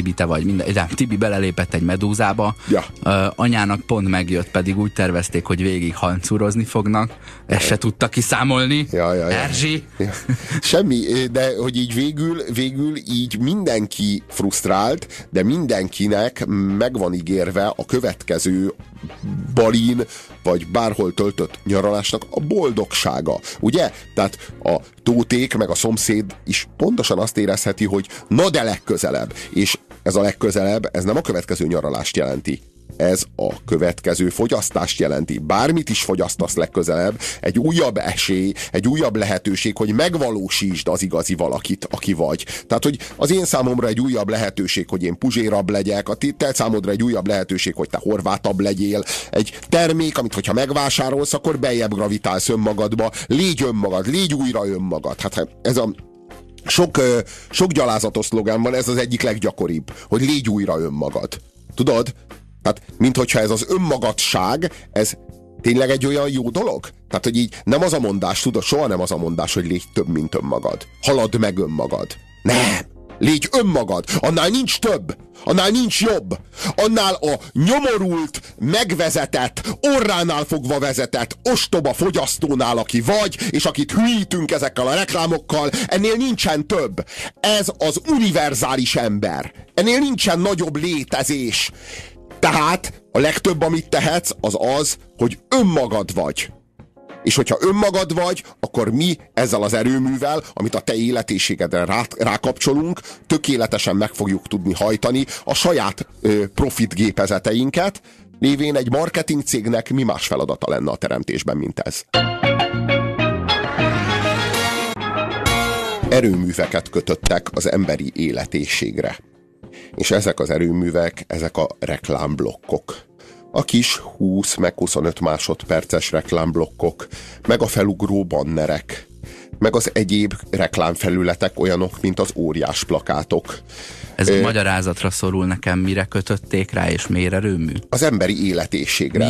Tibi belelépett egy medúzába. Ja. Anyának pont megjött, pedig úgy tervezték, hogy végig hancúrozni fognak. Ezt se tudta kiszámolni. Erzsi. Ja. Semmi, de hogy így végül így mindenki frusztrált, de mindenkinek meg van ígérve a következő Balin, vagy bárhol töltött nyaralásnak a boldogsága. Ugye? Tehát a tóték, meg a szomszéd is pontosan azt érezheti, hogy na de legközelebb. És ez a legközelebb, ez nem a következő nyaralást jelenti. Ez a következő fogyasztást jelenti. Bármit is fogyasztasz legközelebb, egy újabb esély, egy újabb lehetőség, hogy megvalósítsd az igazi valakit, aki vagy. Tehát, hogy az én számomra egy újabb lehetőség, hogy én puzsérabb legyek, a te számodra egy újabb lehetőség, hogy te horvátabb legyél. Egy termék, amit hogyha megvásárolsz, akkor beljebb gravitálsz önmagadba. Légy önmagad, légy újra önmagad. Hát ez a sok gyalázatos szlogán van, ez az egyik leggyakoribb, hogy légy újra önmagad. Tudod? Tehát, minthogyha ez az önmagadság, ez tényleg egy olyan jó dolog? Tehát, hogy így nem az a mondás, tudod, soha nem az a mondás, hogy légy több, mint önmagad. Haladd meg önmagad. Nem! Légy önmagad! Annál nincs több! Annál nincs jobb! Annál a nyomorult, megvezetett, orránál fogva vezetett, ostoba fogyasztónál, aki vagy, és akit hülyítünk ezekkel a reklámokkal, ennél nincsen több. Ez az univerzális ember. Ennél nincsen nagyobb létezés. Tehát a legtöbb, amit tehetsz, az, hogy önmagad vagy. És hogyha önmagad vagy, akkor mi ezzel az erőművel, amit a te életészségedre rákapcsolunk, tökéletesen meg fogjuk tudni hajtani a saját profitgépezeteinket, lévén egy marketing cégnek mi más feladata lenne a teremtésben, mint ez. Erőműveket kötöttek az emberi életészségre. És ezek az erőművek, ezek a reklámblokkok. A kis 20 meg 25 másodperces reklámblokkok, meg a felugró bannerek, meg az egyéb reklámfelületek olyanok, mint az óriás plakátok. Ez magyarázatra szorul nekem, mire kötötték rá, és miért erőmű? Az emberi életészségre.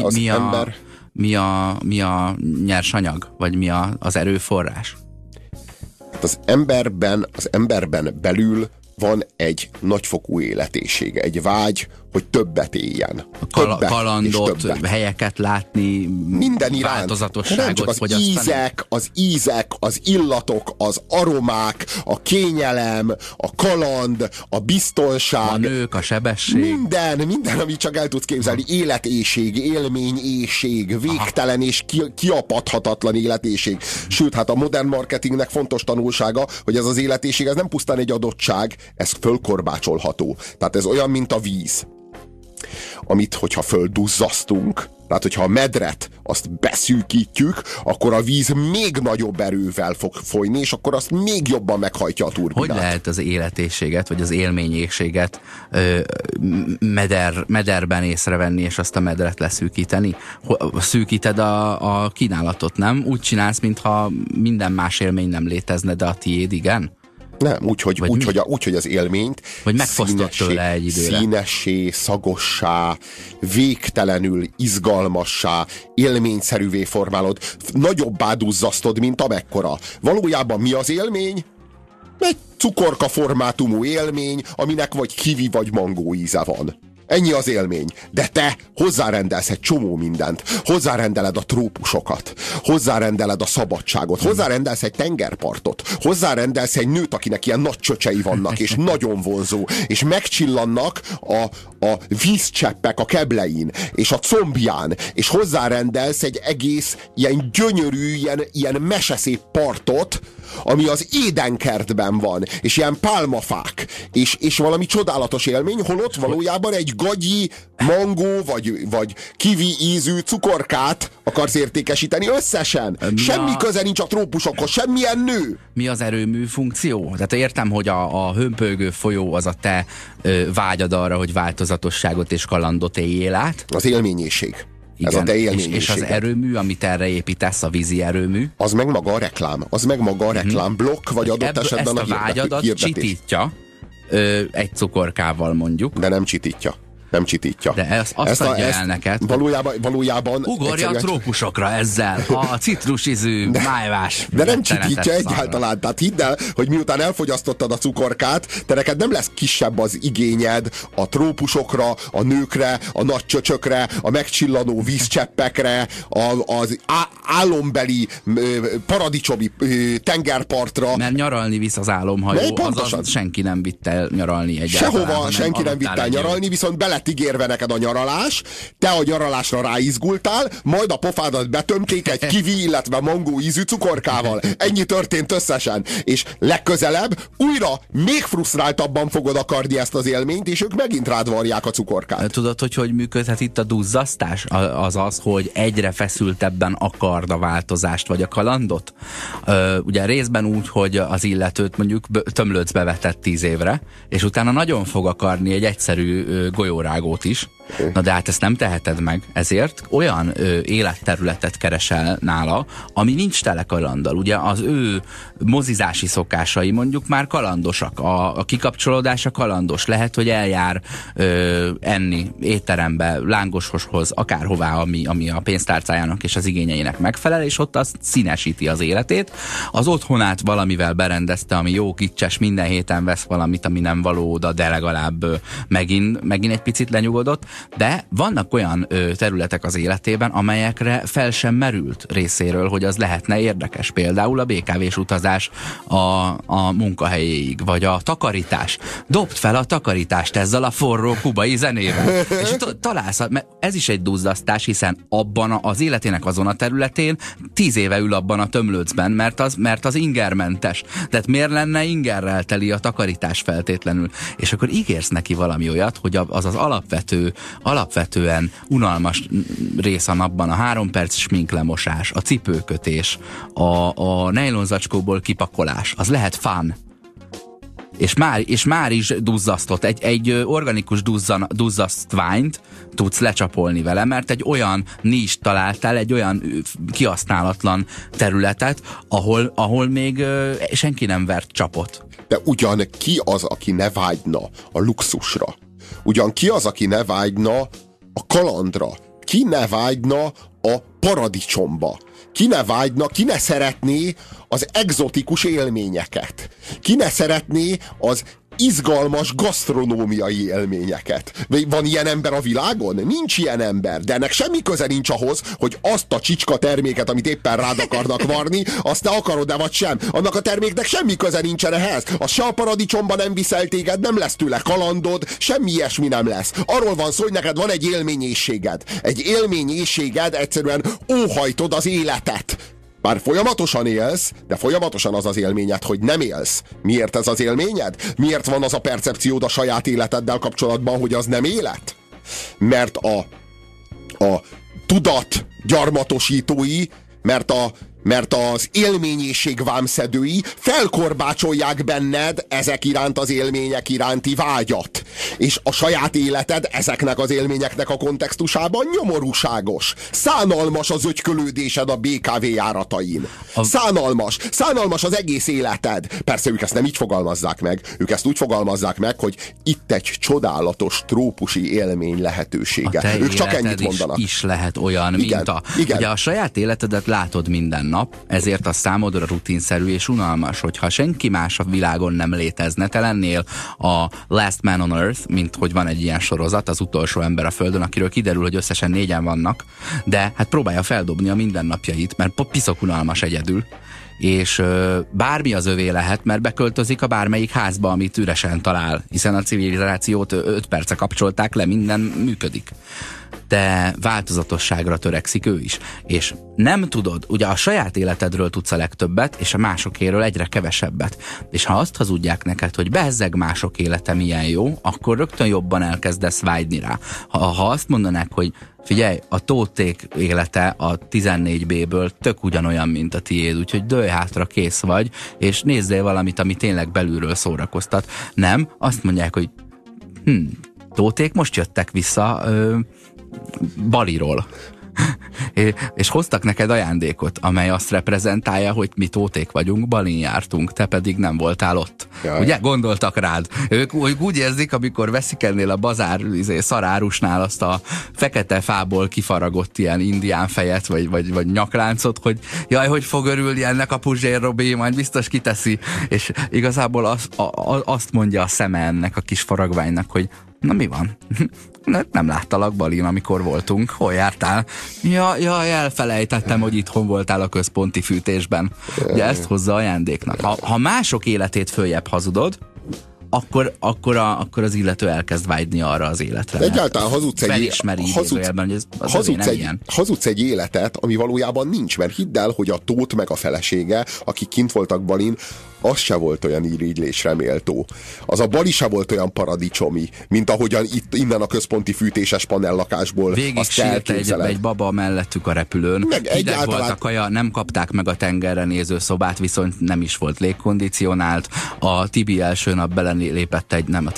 Mi a nyersanyag? Vagy mi az erőforrás? Hát az emberben belül van egy nagyfokú életészsége, egy vágy, hogy többet éljen. Kalandot, helyeket látni, minden iránt. Változatosságot nem csak fogyasztani. az ízek, az illatok, az aromák, a kényelem, a kaland, a biztonság. A nők, a sebesség. Minden, amit csak el tudsz képzelni. Életészség, élményészség, végtelen és kiapadhatatlan életészség. Sőt, hát a modern marketingnek fontos tanulsága, hogy ez az életészség, ez nem pusztán egy adottság, ez fölkorbácsolható. Tehát ez olyan, mint a víz, amit, hogyha földuzzasztunk, tehát, hogyha a medret azt beszűkítjük, akkor a víz még nagyobb erővel fog folyni, és akkor azt még jobban meghajtja a turbinát. Hogy lehet az életészséget, vagy az élményészséget mederben észrevenni, és azt a medret leszűkíteni? Szűkíted a kínálatot, nem? Úgy csinálsz, mintha minden más élmény nem létezne, de a tiéd igen? Nem, úgy, hogy az élményt vagy megfosztott tőle egy időre. Színessé, szagossá, végtelenül izgalmassá, élményszerűvé formálod, nagyobbá duzzasztod, mint amekkora. Valójában mi az élmény? Egy cukorka formátumú élmény, aminek vagy kiwi vagy mangó íze van. Ennyi az élmény. De te hozzárendelsz egy csomó mindent. Hozzárendeled a trópusokat. Hozzárendeled a szabadságot. Hozzárendelsz egy tengerpartot. Hozzárendelsz egy nőt, akinek ilyen nagy csöcsei vannak, és nagyon vonzó. És megcsillannak a vízcseppek a keblein, és a combján. És hozzárendelsz egy egész ilyen gyönyörű, ilyen meseszép partot, ami az Édenkertben van, és ilyen pálmafák, és valami csodálatos élmény, holott valójában egy gagyi, mangó, vagy kiwi ízű cukorkát akarsz értékesíteni összesen. Semmi köze nincs a trópusokhoz, semmilyen nő. Mi az erőmű funkció? Tehát értem, hogy a hömpölygő folyó az a te vágyad arra, hogy változatosságot és kalandot éljél át. Az élményészség. Igen, ez a te és az erőmű, amit erre építesz, a vízi erőmű. Az meg maga a reklám. Az meg maga a reklámblokk, vagy adott esetben ezt a vágyadat csitítja egy cukorkával mondjuk. De nem csitítja. Nem csitítja. De azt adja el neked. Valójában ugorja a trópusokra ezzel. A citrusízű májvás. De nem csitítja egyáltalán. Tehát hidd el, hogy miután elfogyasztottad a cukorkát, te neked nem lesz kisebb az igényed a trópusokra, a nőkre, a nagy csöcsökre, a megcsillanó vízcseppekre, az álombeli paradicsomi tengerpartra. Mert nyaralni visz az álomhajó, azaz senki nem vitt el nyaralni egyáltalán. Sehova senki nem vitt el nyaralni, viszont lett ígérve neked a nyaralás, te a nyaralásra ráizgultál, majd a pofádat betömték egy kiwi, illetve mangó ízű cukorkával. Ennyi történt összesen. És legközelebb újra még frusztráltabban fogod akarni ezt az élményt, és ők megint rád varják a cukorkát. Tudod, hogy működhet itt a duzzasztás? Az, hogy egyre feszültebben akard a változást, vagy a kalandot? Ugye részben úgy, hogy az illetőt mondjuk tömlöcbe vetett 10 évre, és utána nagyon fog akarni egy egyszerű golyórágót is. Na de hát ezt nem teheted meg, ezért olyan életterületet keresel nála, ami nincs tele kalanddal. Ugye az ő mozizási szokásai mondjuk már kalandosak, a kikapcsolódása kalandos. Lehet, hogy eljár enni étterembe, lángososhoz, akárhová, ami a pénztárcájának és az igényeinek megfelel, és ott azt színesíti az életét. Az otthonát valamivel berendezte, ami jó kicses, minden héten vesz valamit, ami nem való oda, de legalább megint egy picit lenyugodott. De vannak olyan területek az életében, amelyekre fel sem merült részéről, hogy az lehetne érdekes. Például a BKV-s utazás a munkahelyéig, vagy a takarítás. Dobd fel a takarítást ezzel a forró kubai zenével. És találsz, mert ez is egy duzzasztás, hiszen abban az életének azon a területén 10 éve ül abban a tömlőcben, mert az ingermentes. Tehát miért lenne ingerrel teli a takarítás feltétlenül? És akkor ígérsz neki valami olyat, hogy az alapvetően unalmas rész a napban a 3 perc sminklemosás, a cipőkötés, a nejlonzacskóból kipakolás, az lehet fun. És már is duzzasztott. Egy organikus duzzasztványt tudsz lecsapolni vele, mert egy olyan nist találtál, egy olyan kihasználatlan területet, ahol még senki nem vert csapot. De ugyan ki az, aki ne vágyna a luxusra? Ugyan ki az, aki ne vágyna a kalandra? Ki ne vágyna a paradicsomba? Ki ne vágyna, ki ne szeretné az egzotikus élményeket? Ki ne szeretné az izgalmas gasztronómiai élményeket? Van ilyen ember a világon? Nincs ilyen ember, de ennek semmi köze nincs ahhoz, hogy azt a csicska terméket, amit éppen rád akarnak varni, azt te akarod-e vagy sem. Annak a terméknek semmi köze nincsen ehhez. Az se a paradicsomba nem viszel téged, nem lesz tőle kalandod, semmi ilyesmi nem lesz. Arról van szó, hogy neked van egy élményészséged. Egy élményészséged, egyszerűen óhajtod az életet. Bár folyamatosan élsz, de folyamatosan az az élményed, hogy nem élsz. Miért ez az élményed? Miért van az a percepciód a saját életeddel kapcsolatban, hogy az nem élet? Mert a tudat gyarmatosítói, mert az élményészség vámszedői felkorbácsolják benned ezek iránt az élmények iránti vágyat. És a saját életed ezeknek az élményeknek a kontextusában nyomorúságos. Szánalmas az ögykölődésed a BKV járatain. Szánalmas az egész életed. Persze ők ezt nem így fogalmazzák meg. Ők ezt úgy fogalmazzák meg, hogy itt egy csodálatos trópusi élmény lehetősége. Ők csak ennyit mondanak. Is lehet olyan, igen, mint igen. Ugye a saját életedet látod minden nap, nap, ezért a számodra rutinszerű és unalmas, hogyha senki más a világon nem létezne, te lennél a Last Man on Earth, mint hogy van egy ilyen sorozat, az utolsó ember a Földön, akiről kiderül, hogy összesen 4-en vannak, de hát próbálja feldobni a mindennapjait, mert piszok unalmas egyedül, és bármi az övé lehet, mert beköltözik a bármelyik házba, amit üresen talál, hiszen a civilizációt 5 perce kapcsolták le, minden működik. De változatosságra törekszik ő is. És nem tudod, ugye a saját életedről tudsz a legtöbbet, és a másokéről egyre kevesebbet. És ha azt hazudják neked, hogy bezzeg mások élete milyen jó, akkor rögtön jobban elkezdesz vágyni rá. Ha azt mondanák, hogy figyelj, a Tóték élete a 14B-ből tök ugyanolyan, mint a tiéd, úgyhogy dőlj hátra, kész vagy, és nézzél valamit, ami tényleg belülről szórakoztat. Nem, azt mondják, hogy Tóték most jöttek vissza Baliról. És hoztak neked ajándékot, amely azt reprezentálja, hogy mi Tóték vagyunk, Balin jártunk, te pedig nem voltál ott. Jaj. Ugye? Gondoltak rád. Ők úgy érzik, amikor veszik ennél a bazár szarárusnál azt a fekete fából kifaragott ilyen indián fejet, vagy nyakláncot, hogy jaj, hogy fog örülni ennek a Puzsér Robi, majd biztos kiteszi. És igazából azt mondja a szeme ennek a kis faragványnak, hogy na mi van? Nem láttalak, Balin, amikor voltunk. Hol jártál? Ja, elfelejtettem, hogy itthon voltál a központi fűtésben. Ugye ezt hozza ajándéknak. Ha mások életét följebb hazudod, akkor az illető elkezd vágyni arra az életre. Egyáltalán hazudsz egy életet, ami valójában nincs, mert hidd el, hogy a Tóth meg a felesége, akik kint voltak Balin, az se volt olyan irigylésre méltó. Az a Bali se volt olyan paradicsomi, mint ahogyan innen a központi fűtéses panellakásból azt elképzeled. Egy baba mellettük a repülőn. Hideg volt a kaja, nem kapták meg a tengerre néző szobát, viszont nem is volt légkondicionált. A Tibi első nap belelépett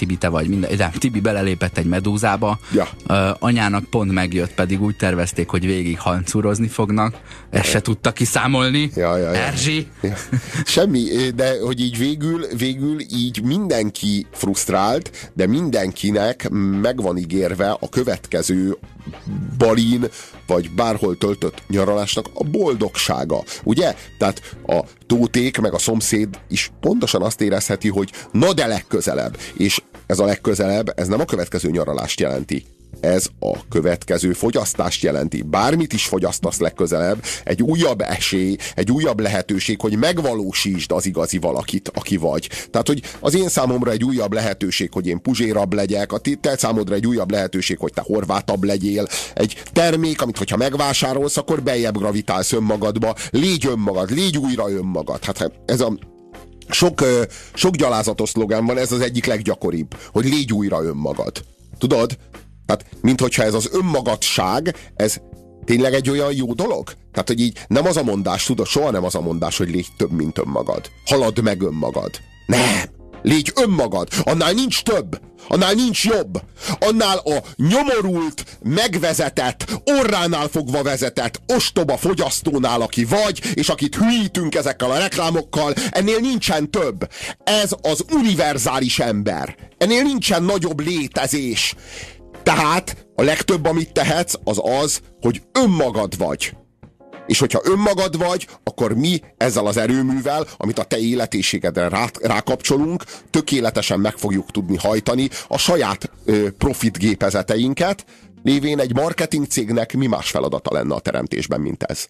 Tibi belelépett egy medúzába. Ja. Anyának pont megjött, pedig úgy tervezték, hogy végig hancúrozni fognak. Ezt se tudta kiszámolni. Erzsi. Ja. Semmi, de hogy így végül így mindenki frusztrált, de mindenkinek meg van ígérve a következő Balin, vagy bárhol töltött nyaralásnak a boldogsága. Ugye? Tehát a Tóték meg a szomszéd is pontosan azt érezheti, hogy na de legközelebb. És ez a legközelebb, ez nem a következő nyaralást jelenti. Ez a következő fogyasztást jelenti. Bármit is fogyasztasz legközelebb, egy újabb esély, egy újabb lehetőség, hogy megvalósítsd az igazi valakit, aki vagy. Tehát, hogy az én számomra egy újabb lehetőség, hogy én puzsérabb legyek, a te számodra egy újabb lehetőség, hogy te horvátabb legyél. Egy termék, amit hogyha megvásárolsz, akkor beljebb gravitálsz önmagadba. Légy önmagad, légy újra önmagad. Hát ez a sok gyalázatos szlogán van, ez az egyik leggyakoribb, hogy légy újra önmagad. Tudod? Tehát, minthogyha ez az önmagadság, ez tényleg egy olyan jó dolog? Tehát, hogy így nem az a mondás, tudod, soha nem az a mondás, hogy légy több, mint önmagad. Haladd meg önmagad. Nem! Légy önmagad! Annál nincs több! Annál nincs jobb! Annál a nyomorult, megvezetett, orránál fogva vezetett, ostoba fogyasztónál, aki vagy, és akit hülyítünk ezekkel a reklámokkal, ennél nincsen több. Ez az univerzális ember. Ennél nincsen nagyobb létezés. Tehát a legtöbb, amit tehetsz, az, hogy önmagad vagy. És hogyha önmagad vagy, akkor mi ezzel az erőművel, amit a te életéségedre rákapcsolunk, tökéletesen meg fogjuk tudni hajtani a saját profitgépezeteinket, lévén egy marketing cégnek mi más feladata lenne a teremtésben, mint ez.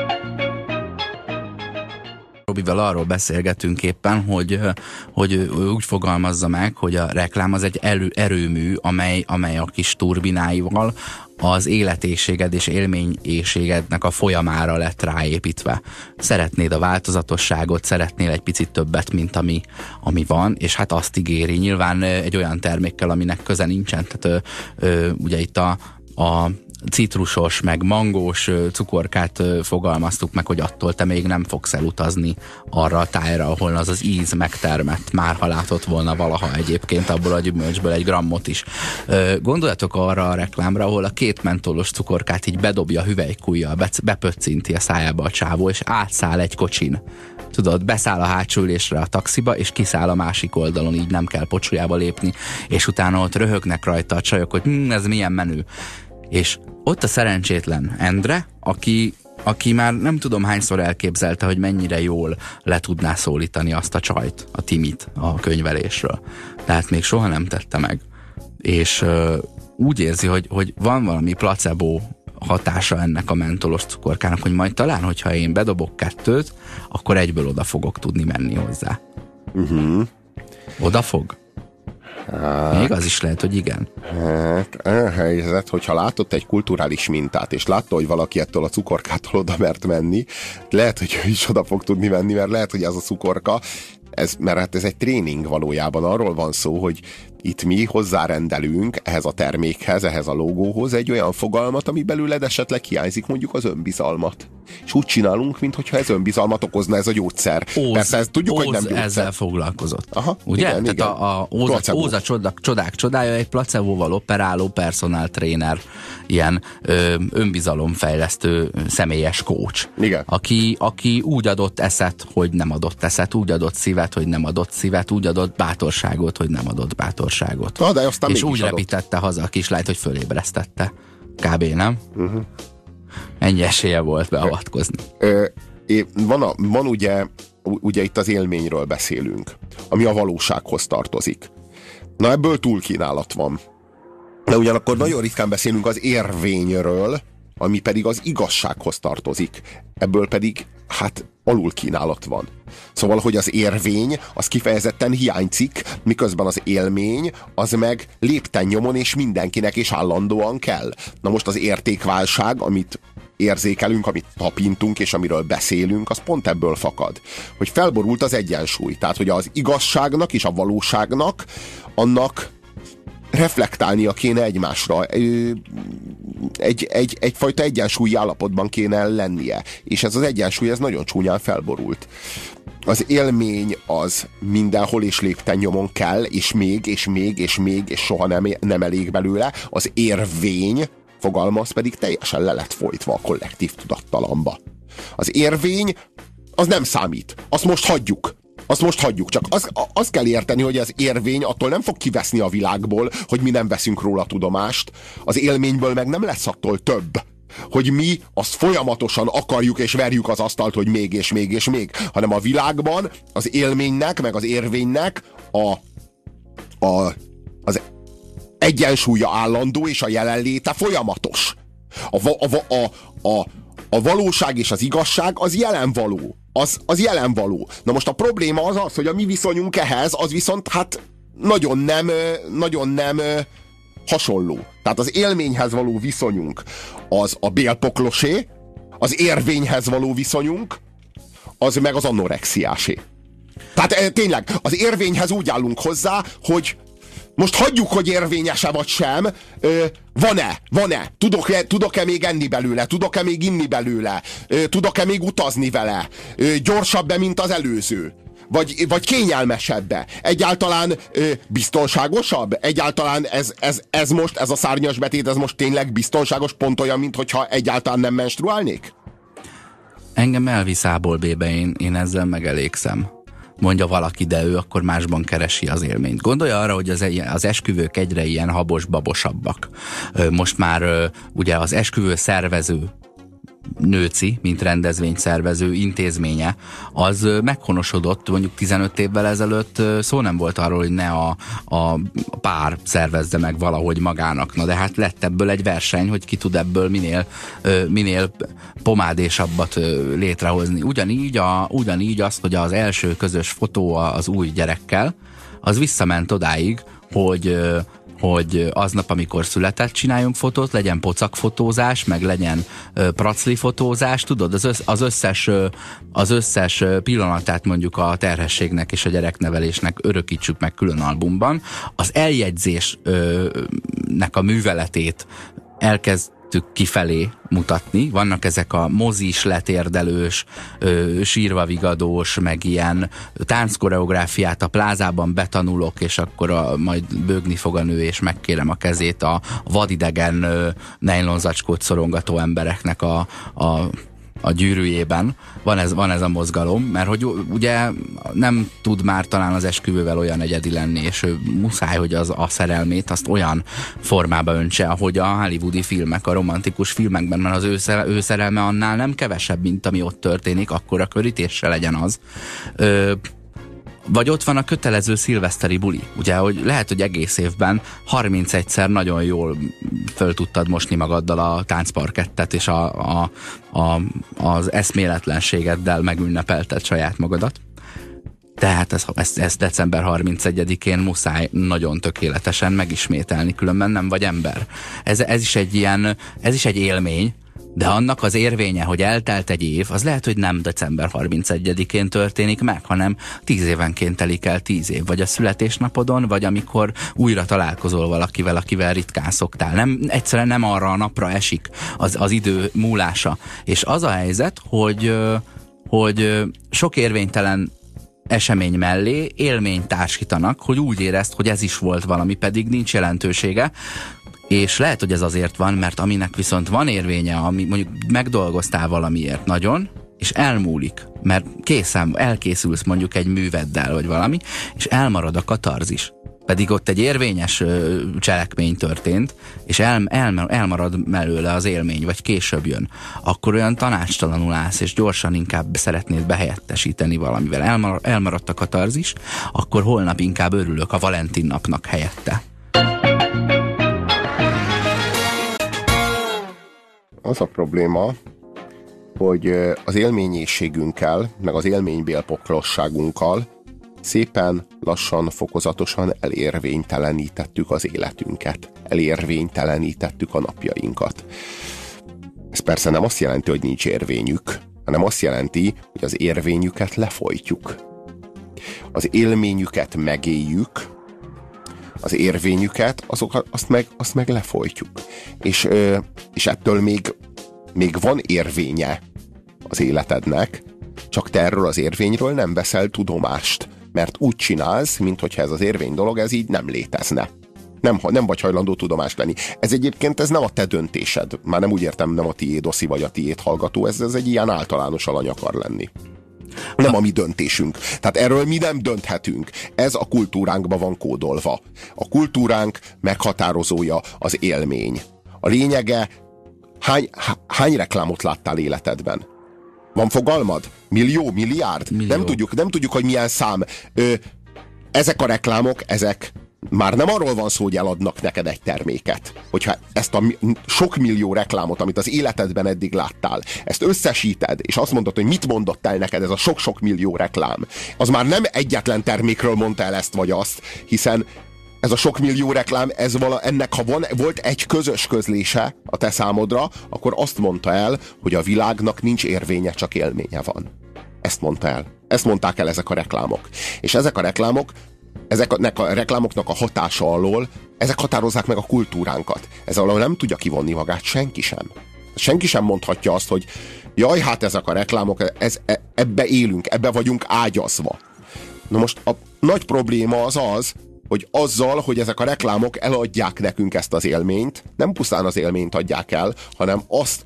Robival arról beszélgetünk éppen, hogy úgy fogalmazza meg, hogy a reklám az egy erőmű, amely a kis turbináival az életészséged és élményészségednek a folyamára lett ráépítve. Szeretnéd a változatosságot, szeretnél egy picit többet, mint ami van, és hát azt ígéri. Nyilván egy olyan termékkel, aminek köze nincsen. Tehát ugye itt a citrusos, meg mangós cukorkát fogalmaztuk meg, hogy attól te még nem fogsz elutazni arra a tájra, ahol az az íz megtermett, már ha látott volna valaha egyébként abból a gyümölcsből egy grammot is. Gondoljatok arra a reklámra, ahol a 2 mentolos cukorkát így bedobja a hüvelykujjal, bepöccinti a szájába a csávó, és átszáll egy kocsin. Tudod, beszáll a hátsó ülésre a taxiba, és kiszáll a másik oldalon, így nem kell pocsujába lépni, és utána ott röhögnek rajta a csajok, hogy ez milyen menő. És ott a szerencsétlen Endre, aki aki már nem tudom hányszor elképzelte, hogy mennyire jól le tudná szólítani azt a csajt, a Timit a könyvelésről. Tehát még soha nem tette meg. És úgy érzi, hogy van valami placebo hatása ennek a mentolos cukorkának, hogy majd talán, hogyha én bedobok 2, akkor egyből oda fogok tudni menni hozzá. Oda fog? Még az is lehet, hogy igen. Hát, a helyzet, hogyha látott egy kulturális mintát, és látta, hogy valaki ettől a cukorkától oda mert menni, lehet, hogy ő is oda fog tudni menni, mert lehet, hogy ez a cukorka, mert hát ez egy tréning valójában. Arról van szó, hogy itt mi hozzárendelünk ehhez a termékhez, ehhez a logóhoz egy olyan fogalmat, ami belőled esetleg hiányzik, mondjuk az önbizalmat. És úgy csinálunk, mintha ez önbizalmat okozna ez a gyógyszer. Persze ezt tudjuk, hogy nem gyógyszer. Ezzel foglalkozott. Aha, ugye? Igen, Tehát igen. a Óz a csodák csodája egy placebóval operáló personal trainer, ilyen önbizalomfejlesztő személyes coach. Igen. Aki úgy adott eszet, hogy nem adott eszet, úgy adott szívet, hogy nem adott szívet, úgy adott bátorságot, hogy nem adott bátorságot. De aztán és úgy repítette haza a kislányt, hogy fölébresztette. Kb. Nem? Ennyi esélye volt beavatkozni. Van ugye itt az élményről beszélünk, ami a valósághoz tartozik. Na ebből túlkínálat van. De ugyanakkor nagyon ritkán beszélünk az érvényről, ami pedig az igazsághoz tartozik. Ebből pedig, hát, alulkínálat van. Szóval, hogy az érvény, az kifejezetten hiányzik, miközben az élmény, az meg lépten nyomon, és mindenkinek is állandóan kell. Na most az értékválság, amit érzékelünk, amit tapintunk, és amiről beszélünk, az pont ebből fakad. Hogy felborult az egyensúly. Tehát, hogy az igazságnak és a valóságnak annak reflektálnia kéne egymásra. Egyfajta egyensúlyi állapotban kéne lennie. És ez az egyensúly, ez nagyon csúnyán felborult. Az élmény az mindenhol és lépten nyomon kell, és még, és még, és még, és soha nem elég belőle. Az érvény fogalma az pedig teljesen le lett folytva a kollektív tudattalamba. Az érvény az nem számít. Azt most hagyjuk. Csak azt kell érteni, hogy az érvény attól nem fog kiveszni a világból, hogy mi nem veszünk róla tudomást. Az élményből meg nem lesz attól több, hogy mi azt folyamatosan akarjuk és verjük az asztalt, hogy még és még és még. Hanem a világban az élménynek, meg az érvénynek az egyensúlya állandó, és a jelenléte folyamatos. A valóság és az igazság az jelenvaló. Az jelenvaló. Na most a probléma az, hogy a mi viszonyunk ehhez, az viszont hát nagyon nem hasonló. Tehát az élményhez való viszonyunk az a bélpoklosé, az érvényhez való viszonyunk az meg az anorexiásé. Tehát tényleg, az érvényhez úgy állunk hozzá, hogy most hagyjuk, hogy érvényese vagy sem. Van-e? Tudok-e még enni belőle? Tudok-e még inni belőle? Tudok-e még utazni vele? Gyorsabb-e, mint az előző? Vagy kényelmesebb-e? Egyáltalán biztonságosabb? Egyáltalán ez most, ez a szárnyas betét, ez most tényleg biztonságos, pont olyan, mint hogyha egyáltalán nem menstruálnék? Engem elvisz A-ból B-be, én ezzel megelégszem. Mondja valaki, de ő akkor másban keresi az élményt. Gondolja arra, hogy az esküvők egyre ilyen habos-babosabbak. Most már ugye az esküvő szervező nőci, mint rendezvényszervező intézménye, az meghonosodott, mondjuk 15 évvel ezelőtt szó nem volt arról, hogy ne a pár szervezze meg valahogy magának. Na de hát lett ebből egy verseny, hogy ki tud ebből minél pomádésabbat létrehozni. Ugyanígy azt, hogy az első közös fotó az új gyerekkel, az visszament odáig, hogy aznap, amikor született, csináljunk fotót, legyen pocakfotózás, meg legyen pracli fotózás, tudod, az összes pillanatát mondjuk a terhességnek és a gyereknevelésnek örökítsük meg külön albumban. Az eljegyzésnek a műveletét elkezdtük kifelé mutatni. Vannak ezek a mozis, letérdelős, sírva vigadós, meg ilyen tánckoreográfiát a plázában betanulok, és akkor majd bőgni fog a nő, és megkérem a kezét a vadidegen nejlonzacskót szorongató embereknek a a gyűrűjében van ez a mozgalom, mert hogy ugye nem tud már talán az esküvővel olyan egyedi lenni, és ő muszáj, hogy a szerelmét azt olyan formába öntse, ahogy a hollywoodi filmek, a romantikus filmekben, mert az ő szerelme annál nem kevesebb, mint ami ott történik, akkor a körítésre legyen az. Vagy ott van a kötelező szilveszteri buli. Ugye, hogy lehet, hogy egész évben 31-szer nagyon jól föl tudtad mosni magaddal a táncparkettet, és az eszméletlenségeddel megünnepelted saját magadat. Tehát ez december 31-én muszáj nagyon tökéletesen megismételni, különben nem vagy ember. Ez is egy élmény, de annak az érvénye, hogy eltelt egy év, az lehet, hogy nem december 31-én történik meg, hanem 10 évenként telik el 10 év, vagy a születésnapodon, vagy amikor újra találkozol valakivel, akivel ritkán szoktál. Egyszerűen nem arra a napra esik az idő múlása. És az a helyzet, hogy sok érvénytelen esemény mellé élményt társítanak, hogy úgy érezd, hogy ez is volt valami, pedig nincs jelentősége. És lehet, hogy ez azért van, mert aminek viszont van érvénye, ami mondjuk megdolgoztál valamiért nagyon, és elmúlik, mert elkészülsz mondjuk egy műveddel, vagy valami, és elmarad a katarzis. Pedig ott egy érvényes cselekmény történt, és elmarad mellőle az élmény, vagy később jön. Akkor olyan tanácstalanul állsz, és gyorsan inkább szeretnéd behelyettesíteni valamivel. Elmaradt a katarzis, akkor holnap inkább örülök a Valentin napnak helyette. Az a probléma, hogy az élményészségünkkel, meg az élménybélpoklosságunkkal szépen, lassan, fokozatosan elérvénytelenítettük az életünket. Elérvénytelenítettük a napjainkat. Ez persze nem azt jelenti, hogy nincs érvényük, hanem azt jelenti, hogy az érvényüket lefolytjuk. Az élményüket megéljük, az érvényüket, azt meg lefolytjuk. És ettől még van érvénye az életednek, csak te erről az érvényről nem veszel tudomást. Mert úgy csinálsz, minthogyha ez az érvény dolog, ez így nem létezne. Nem vagy hajlandó tudomást venni. Ez egyébként ez nem a te döntésed. Már nem úgy értem, nem a tiéd oszi vagy a tiéd hallgató, ez egy ilyen általános alany akar lenni. Nem a mi döntésünk. Tehát erről mi nem dönthetünk. Ez a kultúránkba van kódolva. A kultúránk meghatározója az élmény. A lényege, hány reklámot láttál életedben? Van fogalmad? Millió, milliárd? Millió. Nem tudjuk, hogy milyen szám. Ezek a reklámok, ezek már nem arról van szó, hogy eladnak neked egy terméket. Hogyha ezt a sok millió reklámot, amit az életedben eddig láttál, ezt összesíted, és azt mondod, hogy mit mondott el neked ez a sok-sok millió reklám, az már nem egyetlen termékről mondta el ezt vagy azt, hiszen ez a sok millió reklám, ennek ha volt egy közös közlése a te számodra, akkor azt mondta el, hogy a világnak nincs érvénye, csak élménye van. Ezt mondta el. Ezt mondták el ezek a reklámok. És ezek a reklámok, ezeknek a reklámoknak a hatása alól, ezek határozzák meg a kultúránkat. Ez alól nem tudja kivonni magát senki sem. Senki sem mondhatja azt, hogy jaj, hát ezek a reklámok, ebbe élünk, ebbe vagyunk ágyazva. Na most a nagy probléma az, hogy azzal, hogy ezek a reklámok eladják nekünk ezt az élményt, nem pusztán az élményt adják el, hanem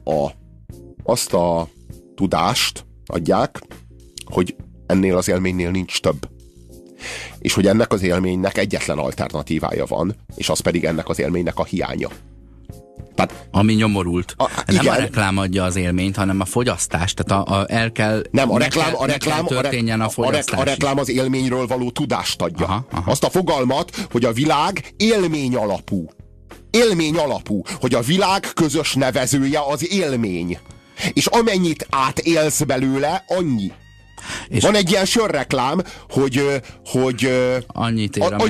azt a tudást adják, hogy ennél az élménynél nincs több. És hogy ennek az élménynek egyetlen alternatívája van, és az pedig ennek az élménynek a hiánya. Tehát, ami nyomorult. Nem a reklám adja az élményt, hanem a fogyasztás. Tehát el kell... Nem, a reklám a reklám az élményről való tudást adja. Aha. Azt a fogalmat, hogy a világ élmény alapú. Élmény alapú. Hogy a világ közös nevezője az élmény. És amennyit átélsz belőle, annyi. És van egy ilyen sörreklám, hogy annyi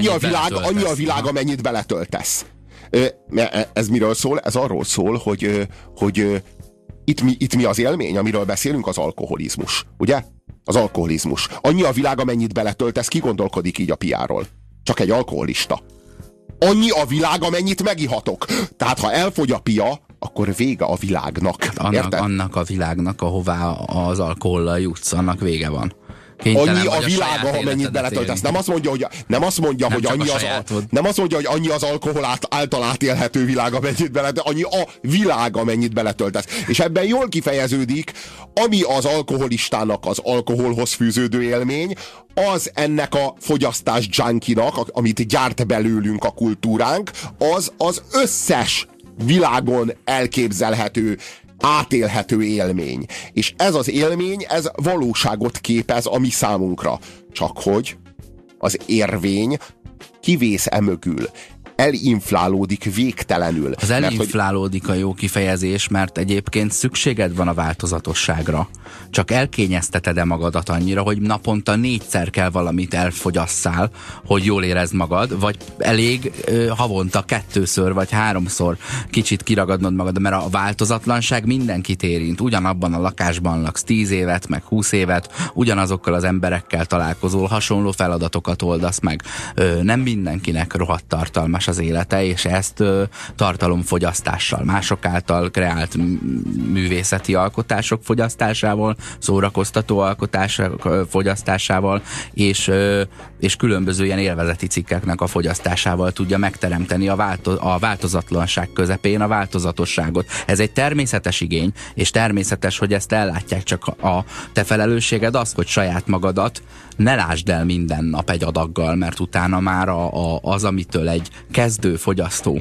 a világ, amennyit beletöltesz. Ez miről szól? Ez arról szól, hogy itt mi az élmény, amiről beszélünk, az alkoholizmus. Ugye? Az alkoholizmus. Annyi a világ, amennyit beletöltesz, ki gondolkodik így a piáról? Csak egy alkoholista. Annyi a világ, amennyit megihatok. Tehát ha elfogy a pia, akkor vége a világnak. Annak a világnak, ahová az alkohollal jutsz, annak vége van. annyi a világ, amennyit beletöltesz. Nem azt mondja, hogy annyi az alkohol által átélhető világ, amennyit beletöltesz, annyi a világ, amennyit beletöltesz. És ebben jól kifejeződik, ami az alkoholistának az alkoholhoz fűződő élmény, az ennek a fogyasztás junkinak, amit gyárt belőlünk a kultúránk, az összes világon elképzelhető, átélhető élmény. És ez az élmény, ez valóságot képez a mi számunkra. Csak hogy az érvény kivész emögül, elinflálódik végtelenül. Az elinflálódik a jó kifejezés, mert egyébként szükséged van a változatosságra. Csak elkényezteted-e magadat annyira, hogy naponta 4-szer kell valamit elfogyasszál, hogy jól érezd magad, vagy elég havonta 2-ször vagy 3-szor kicsit kiragadnod magad, mert a változatlanság mindenkit érint. Ugyanabban a lakásban laksz 10 évet, meg 20 évet, ugyanazokkal az emberekkel találkozol, hasonló feladatokat oldasz meg. Nem mindenkinek rohadt tartalmas az élete, és ezt tartalomfogyasztással, mások által kreált művészeti alkotások fogyasztásával, szórakoztató alkotások fogyasztásával, és különböző ilyen élvezeti cikkeknek a fogyasztásával tudja megteremteni a változatlanság közepén a változatosságot. Ez egy természetes igény, és természetes, hogy ezt ellátják, csak a te felelősséged az, hogy saját magadat ne lásd el minden nap egy adaggal, mert utána már az, amitől egy kezdő fogyasztó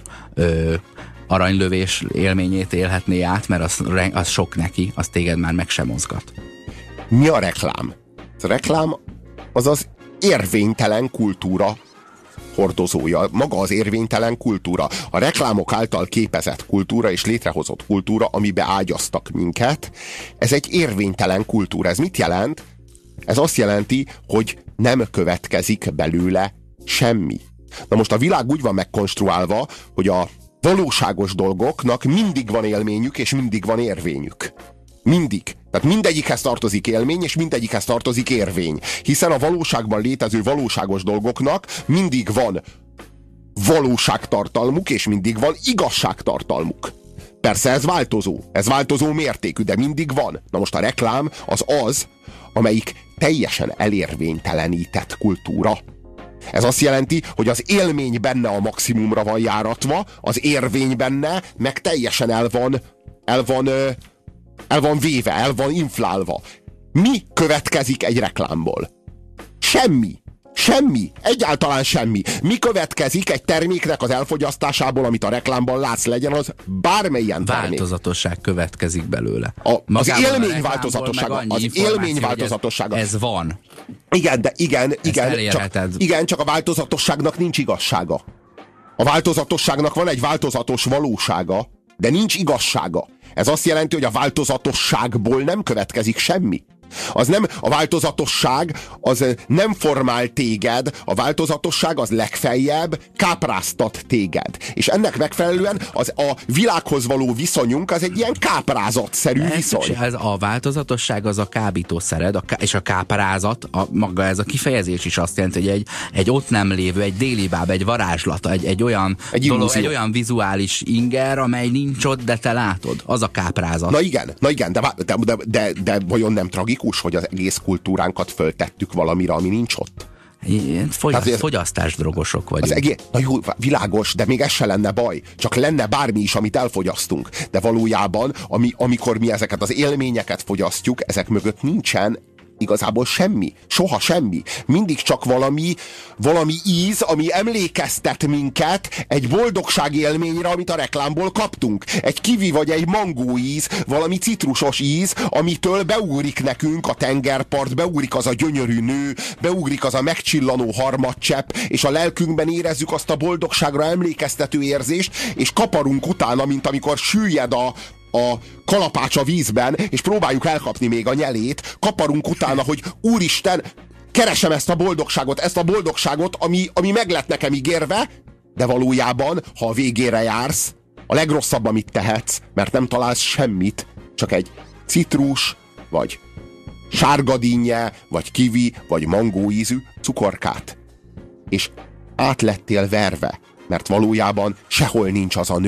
aranylövés élményét élhetné át, mert az sok neki, az téged már meg sem mozgat. Mi a reklám? A reklám az az érvénytelen kultúra hordozója. Maga az érvénytelen kultúra. A reklámok által képezett kultúra és létrehozott kultúra, amibe ágyaztak minket, ez egy érvénytelen kultúra. Ez mit jelent? Ez azt jelenti, hogy nem következik belőle semmi. Na most a világ úgy van megkonstruálva, hogy a valóságos dolgoknak mindig van élményük, és mindig van érvényük. Mindig. Tehát mindegyikhez tartozik élmény, és mindegyikhez tartozik érvény. Hiszen a valóságban létező valóságos dolgoknak mindig van valóságtartalmuk, és mindig van igazságtartalmuk. Persze ez változó mértékű, de mindig van. Na most a reklám az, amelyik teljesen elérvénytelenített kultúra. Ez azt jelenti, hogy az élmény benne a maximumra van járatva, az érvény benne meg teljesen el van véve, el van inflálva. Mi következik egy reklámból? Semmi. Semmi. Egyáltalán semmi. Mi következik egy terméknek az elfogyasztásából, amit a reklámban látsz, legyen az bármilyen termék? Változatosság következik belőle. Az élmény változatossága. Az élmény változatossága. Ez van. Igen, csak a változatosságnak nincs igazsága. A változatosságnak van egy változatos valósága, de nincs igazsága. Ez azt jelenti, hogy a változatosságból nem következik semmi. A változatosság az nem formál téged, a változatosság az legfeljebb kápráztat téged. És ennek megfelelően a világhoz való viszonyunk az egy ilyen káprázatszerű viszony. A változatosság az a kábítószered, és a káprázat, maga ez a kifejezés is azt jelenti, hogy egy ott nem lévő, egy délibáb, egy varázslat, egy olyan vizuális inger, amely nincs ott, de te látod. Az a káprázat. Na igen, de vajon nem tragikus, hogy az egész kultúránkat föltettük valamire, ami nincs ott? Fogyasztásdrogosok vagyunk. Na jó, világos, de még ez se lenne baj. Csak lenne bármi is, amit elfogyasztunk. De valójában, amikor mi ezeket az élményeket fogyasztjuk, ezek mögött nincsen igazából semmi. Soha semmi. Mindig csak valami íz, ami emlékeztet minket egy boldogság élményre, amit a reklámból kaptunk. Egy kivi vagy egy mangó íz, valami citrusos íz, amitől beugrik nekünk a tengerpart, beugrik az a gyönyörű nő, beugrik az a megcsillanó harmadcsepp, és a lelkünkben érezzük azt a boldogságra emlékeztető érzést, és kaparunk utána, mint amikor süllyed a kalapács a vízben, és próbáljuk elkapni még a nyelét, kaparunk utána, hogy úristen, keresem ezt a boldogságot, ami meg lett nekem ígérve, de valójában, ha a végére jársz, a legrosszabb, amit tehetsz, mert nem találsz semmit, csak egy citrus, vagy sárgadínnye, vagy kivi, vagy mangó ízű cukorkát. És át lettél verve, mert valójában sehol nincs az a nő,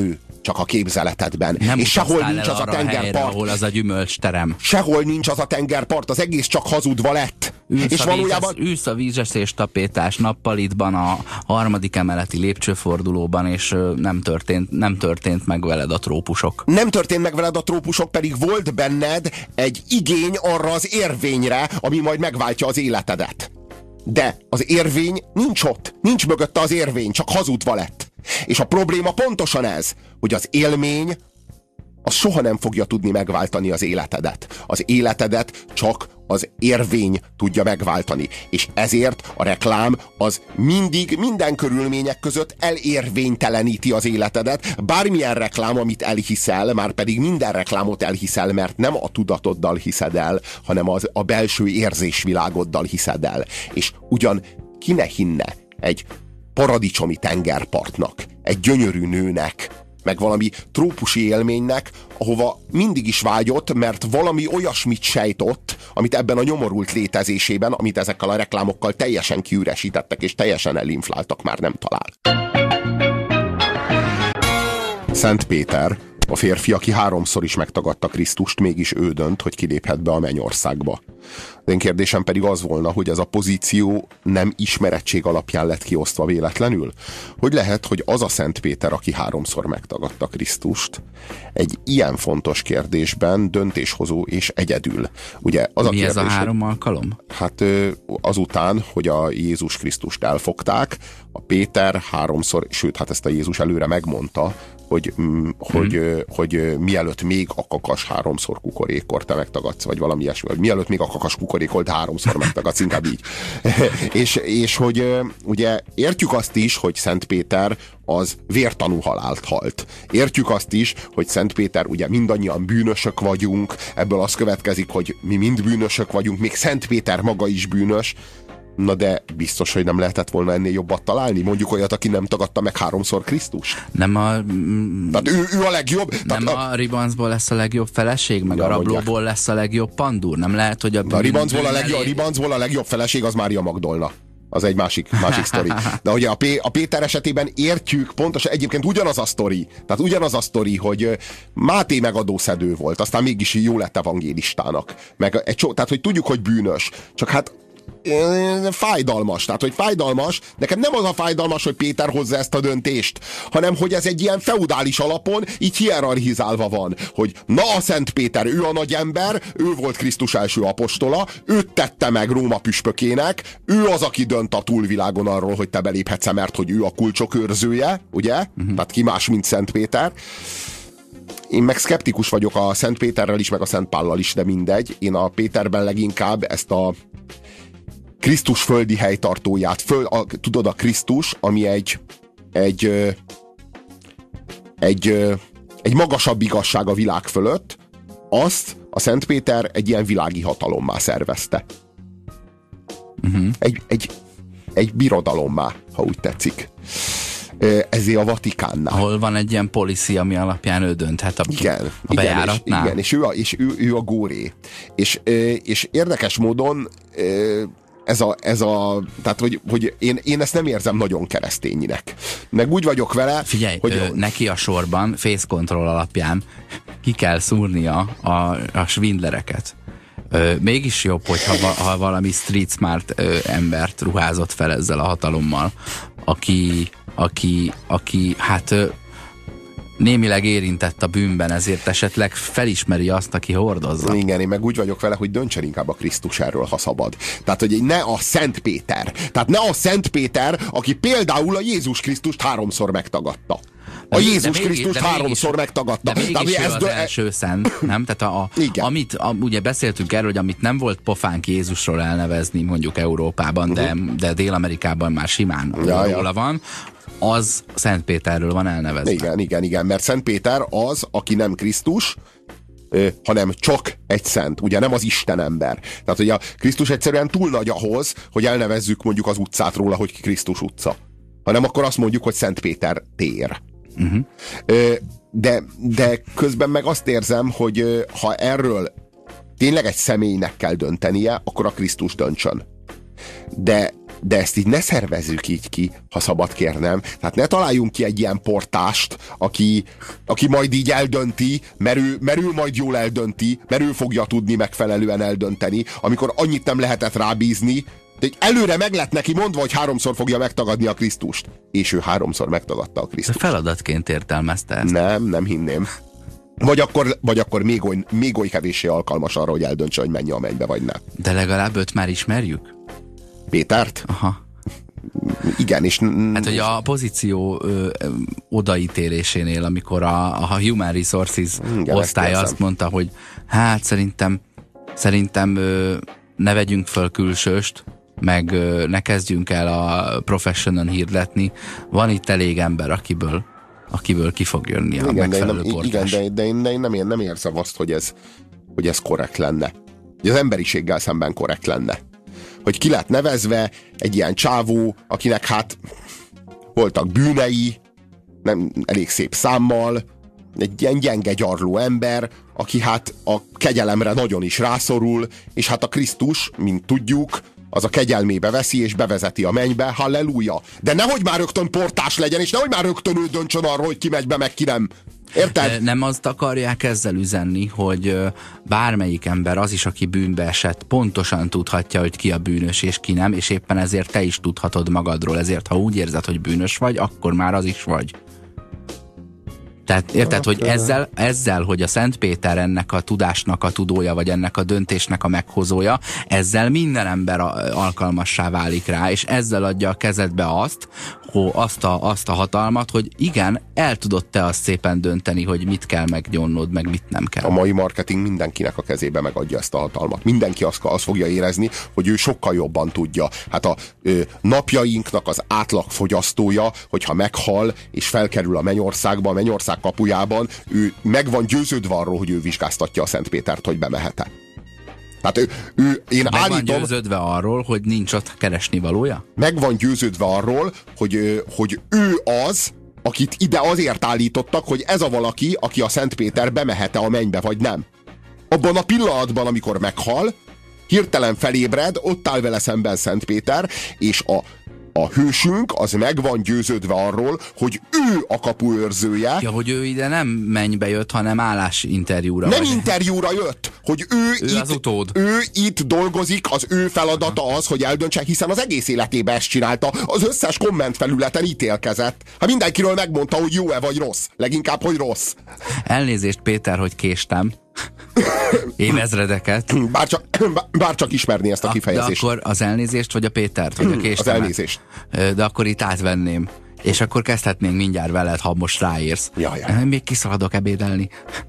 csak a képzeletedben. Nem és sehol nincs az a helyre, tengerpart. ahol az a gyümölcsterem. Sehol nincs az a tengerpart, az egész csak hazudva lett. Ülsz a vízesés tapétás nappalitban a 3. emeleti lépcsőfordulóban, és nem történt meg veled a trópusok. Nem történt meg veled a trópusok, pedig volt benned egy igény arra az érvényre, ami majd megváltja az életedet. De az érvény nincs ott. Nincs mögötte az érvény, csak hazudva lett. És a probléma pontosan ez, hogy az élmény az soha nem fogja tudni megváltani az életedet. Az életedet csak az érvény tudja megváltani. És ezért a reklám az mindig, minden körülmények között elérvényteleníti az életedet. Bármilyen reklám, amit elhiszel, már pedig minden reklámot elhiszel, mert nem a tudatoddal hiszed el, hanem a belső érzésvilágoddal hiszed el. És ugyan ki ne hinne egy paradicsomi tengerpartnak, egy gyönyörű nőnek, meg valami trópusi élménynek, ahova mindig is vágyott, mert valami olyasmit sejtott, amit ebben a nyomorult létezésében, amit ezekkel a reklámokkal teljesen kiüresítettek, és teljesen elinfláltak, már nem talál. Szent Péter, a férfi, aki 3-szor is megtagadta Krisztust, mégis ő dönt, hogy kiléphet be a mennyországba. Az én kérdésem pedig az volna, hogy ez a pozíció nem ismerettség alapján lett kiosztva véletlenül? Hogy lehet, hogy az a Szent Péter, aki 3-szor megtagadta Krisztust, egy ilyen fontos kérdésben döntéshozó és egyedül. Ugye az Mi a kérdés, ez a 3 alkalom? Hát azután, hogy a Jézus Krisztust elfogták, a Péter 3-szor, sőt, hát ezt a Jézus előre megmondta, hogy mielőtt még a kakas 3-szor kukorékor te megtagadsz, vagy valami ilyesmi, vagy mielőtt még a kakas kukorékolt 3-szor megtagadsz, inkább így. és hogy ugye értjük azt is, hogy Szent Péter az vértanú halált halt. Értjük azt is, hogy Szent Péter, ugye mindannyian bűnösök vagyunk, ebből az következik, hogy mi mind bűnösök vagyunk, még Szent Péter maga is bűnös. Na de biztos, hogy nem lehetett volna ennél jobbat találni? Mondjuk olyat, aki nem tagadta meg 3-szor Krisztust? Nem a... Tehát ő a legjobb? Nem a Ribancból lesz a legjobb feleség, meg a rablóból lesz a legjobb pandúr? Nem lehet, hogy a Ribancból a legjobb feleség az Mária Magdolna. Az egy másik sztori. De ugye a Péter esetében értjük, pontosan egyébként ugyanaz a sztori. Tehát ugyanaz a sztori, hogy Máté megadószedő volt, aztán mégis jó lett evangélistának. Tehát, hogy tudjuk, hogy bűnös. Csak hát fájdalmas. Tehát, hogy fájdalmas, nekem nem az a fájdalmas, hogy Péter hozza ezt a döntést, hanem, hogy ez egy ilyen feudális alapon így hierarchizálva van, hogy na a Szent Péter, ő a nagy ember, ő volt Krisztus első apostola, őt tette meg Róma püspökének, ő az, aki dönt a túlvilágon arról, hogy te beléphetsz, mert hogy ő a kulcsok őrzője, ugye? Tehát ki más, mint Szent Péter. Én meg szkeptikus vagyok a Szent Péterrel is, meg a Szent Pállal is, de mindegy. Én a Péterben leginkább ezt a Krisztus földi helytartóját, tudod, a Krisztus, ami egy magasabb igazság a világ fölött, azt a Szent Péter egy ilyen világi hatalommá szervezte. Egy birodalommá, ha úgy tetszik. Ezért a Vatikánnál. Ahol van egy ilyen policy, ami alapján ő dönthet a bejáratnál. Igen, és ő a góré. És érdekes módon tehát, hogy én ezt nem érzem nagyon keresztényinek. Meg úgy vagyok vele, figyelj, hogy neki a sorban face control alapján ki kell szúrnia a svindlereket. Mégis jobb, hogyha valami street smart embert ruházott fel ezzel a hatalommal, aki hát némileg érintett a bűnben, ezért esetleg felismeri azt, aki hordozza. Igen, én meg úgy vagyok vele, hogy döntsen inkább a Krisztus erről, ha szabad. Tehát, hogy ne a Szent Péter. Tehát ne a Szent Péter, aki például a Jézus Krisztust 3-szor megtagadta. A Jézus Krisztust 3-szor megtagadta. De mégis ő az első szent, nem? Tehát ugye beszéltünk erről, hogy amit nem volt pofánk Jézusról elnevezni mondjuk Európában, de Dél-Amerikában már simán róla van, az Szent Péterről van elnevezve. Igen, mert Szent Péter az, aki nem Krisztus, hanem csak egy szent, ugye nem az Isten ember. Tehát, hogy a Krisztus egyszerűen túl nagy ahhoz, hogy elnevezzük mondjuk az utcát róla, hogy Krisztus utca. Hanem akkor azt mondjuk, hogy Szent Péter tér. De közben meg azt érzem, hogy ha erről tényleg egy személynek kell döntenie, akkor a Krisztus döntsön. de ezt így ne szervezzük így ki, ha szabad kérnem. Tehát ne találjunk ki egy ilyen portást, aki majd így eldönti, mert ő majd jól eldönti, mert ő fogja tudni megfelelően eldönteni, amikor annyit nem lehetett rábízni, de előre meg lett neki mondva, hogy 3-szor fogja megtagadni a Krisztust. És ő 3-szor megtagadta a Krisztust. De feladatként értelmezte ezt. Nem hinném. Vagy akkor még oly kevéssé alkalmas arra, hogy eldöntse, hogy menj a mennybe, vagy nem. De legalább őt már ismerjük? Pétert? Aha. Igen, és... Hát, hogy a pozíció odaítélésénél, amikor a Human Resources osztály azt mondta, hogy hát szerintem ne vegyünk föl külsőst, meg ne kezdjünk el a professional hirdetni. Van itt elég ember, akiből ki fog jönni a megfelelő portás. Igen, de én nem érzem azt, hogy ez korrekt lenne. Hogy az emberiséggel szemben korrekt lenne. Hogy ki lett nevezve egy ilyen csávó, akinek hát voltak bűnei, nem elég szép számmal, egy ilyen gyenge gyarló ember, aki hát a kegyelemre nagyon is rászorul, és hát a Krisztus, mint tudjuk, az a kegyelmébe veszi, és bevezeti a mennybe, halleluja. De nehogy már rögtön portás legyen, és nehogy már rögtön ő döntsön arról, hogy ki megy be, meg ki nem. Érted? De nem azt akarják ezzel üzenni, hogy bármelyik ember, az is, aki bűnbe esett, pontosan tudhatja, hogy ki a bűnös és ki nem, és éppen ezért te is tudhatod magadról. Ezért, ha úgy érzed, hogy bűnös vagy, akkor már az is vagy. Tehát érted, hogy ezzel, hogy a Szent Péter ennek a tudásnak a tudója, vagy ennek a döntésnek a meghozója, ezzel minden ember alkalmassá válik rá, és ezzel adja a kezedbe azt a hatalmat, hogy igen, el tudod te azt szépen dönteni, hogy mit kell meggyónnod, meg mit nem kell. A mai marketing mindenkinek a kezébe megadja ezt a hatalmat. Mindenki azt fogja érezni, hogy ő sokkal jobban tudja. Hát a napjainknak az átlag fogyasztója, hogyha meghal, és felkerül a mennyországba, a mennyország kapujában, ő meg van győződve arról, hogy ő vizsgáztatja a Szent Pétert, hogy bemehet-e. Tehát én meg állítom... van győződve arról, hogy nincs ott keresni valója? Meg van győződve arról, hogy ő az, akit ide azért állítottak, hogy ez a valaki, aki a Szent Péter bemehet-e a mennybe, vagy nem. Abban a pillanatban, amikor meghal, hirtelen felébred, ott áll vele szemben Szent Péter, és a hősünk az meg van győződve arról, hogy ő a kapuőrzője. Ja, hogy ő ide nem mennybe jött, hanem állásinterjúra. Nem interjúra jött, hogy ő itt dolgozik, az ő feladata az, hogy eldöntse, hiszen az egész életében ezt csinálta, az összes komment felületen ítélkezett. Hát mindenkiről megmondta, hogy jó-e vagy rossz. Leginkább, hogy rossz. Elnézést, Péter, hogy késtem. Évezredeket. Bárcsak ismerni ezt a kifejezést. De akkor az elnézést, vagy a Pétert, vagy a késtemet? Az elnézést. De akkor itt átvenném. És akkor kezdhetnénk mindjárt veled, ha most ráérsz. Jaj. Még kiszaladok ebédelni.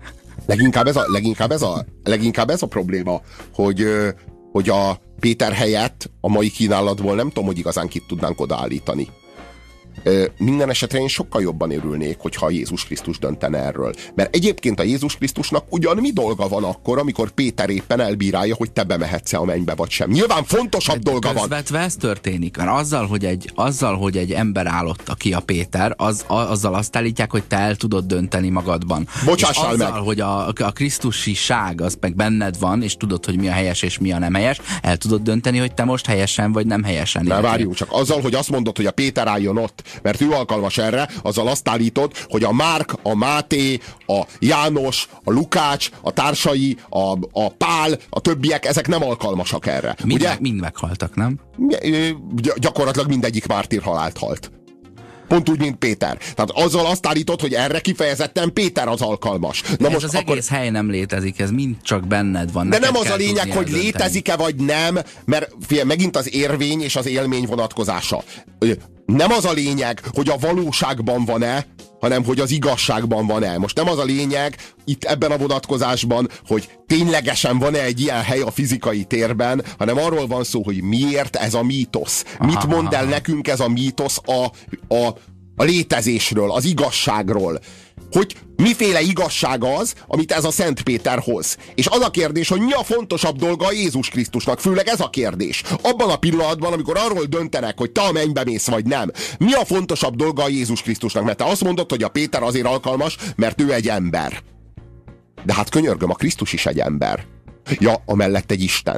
Leginkább ez a probléma, hogy a Péter helyett a mai kínálatból nem tudom, hogy igazán kit tudnánk odaállítani. Minden esetre én sokkal jobban örülnék, hogyha Jézus Krisztus döntene erről. Mert egyébként a Jézus Krisztusnak ugyan mi dolga van akkor, amikor Péter éppen elbírálja, hogy te bemehetsz-e a mennybe, vagy sem. Nyilván fontosabb dolga van. Közvetve ez történik. Mert azzal, hogy egy ember állott, aki a Péter, azzal azt állítják, hogy te el tudod dönteni magadban. Bocsássál és azzal, meg! hogy a krisztusiság az meg benned van, és tudod, hogy mi a helyes és mi a nem helyes, el tudod dönteni, hogy te most helyesen vagy nem helyesen. Na várjunk, csak azzal, hogy azt mondod, hogy a Péter álljon ott, mert ő alkalmas erre, azzal azt állítod, hogy a Márk, a Máté, a János, a Lukács, a társai, a Pál, a többiek, ezek nem alkalmasak erre. Mind meghaltak, nem? Gyakorlatilag mindegyik mártír halált halt. Pont úgy, mint Péter. Tehát azzal azt állítod, hogy erre kifejezetten Péter az alkalmas. Na most az egész hely nem létezik, ez mind csak benned van. De nem az a lényeg, hogy létezik-e vagy nem, mert megint az érvény és az élmény vonatkozása. Nem az a lényeg, hogy a valóságban van-e, hanem hogy az igazságban van-e. Most nem az a lényeg itt ebben a vonatkozásban, hogy ténylegesen van-e egy ilyen hely a fizikai térben, hanem arról van szó, hogy miért ez a mítosz. Mit mond el nekünk ez a mítosz a létezésről, az igazságról. Hogy miféle igazság az, amit ez a Szent Péter hoz. És az a kérdés, hogy mi a fontosabb dolga a Jézus Krisztusnak, főleg ez a kérdés. Abban a pillanatban, amikor arról döntenek, hogy te a mennybe mész vagy nem, mi a fontosabb dolga a Jézus Krisztusnak? Mert te azt mondod, hogy a Péter azért alkalmas, mert ő egy ember. De hát könyörgöm, a Krisztus is egy ember. Ja, amellett egy Isten.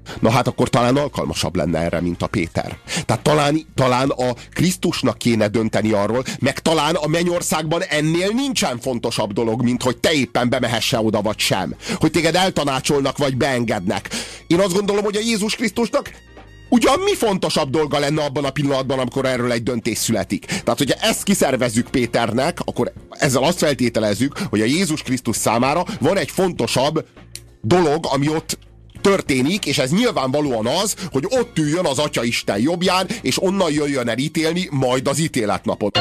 Na hát akkor talán alkalmasabb lenne erre, mint a Péter. Tehát talán a Krisztusnak kéne dönteni arról, meg talán a mennyországban ennél nincsen fontosabb dolog, mint hogy te éppen bemehesse oda, vagy sem. Hogy téged eltanácsolnak, vagy beengednek. Én azt gondolom, hogy a Jézus Krisztusnak ugyan mi fontosabb dolga lenne abban a pillanatban, amikor erről egy döntés születik. Tehát, hogyha ezt kiszervezzük Péternek, akkor ezzel azt feltételezzük, hogy a Jézus Krisztus számára van egy fontosabb dolog, ami ott történik, és ez nyilvánvalóan az, hogy ott üljön az Atyaisten jobbján, és onnan jöjjön el ítélni majd az ítéletnapot.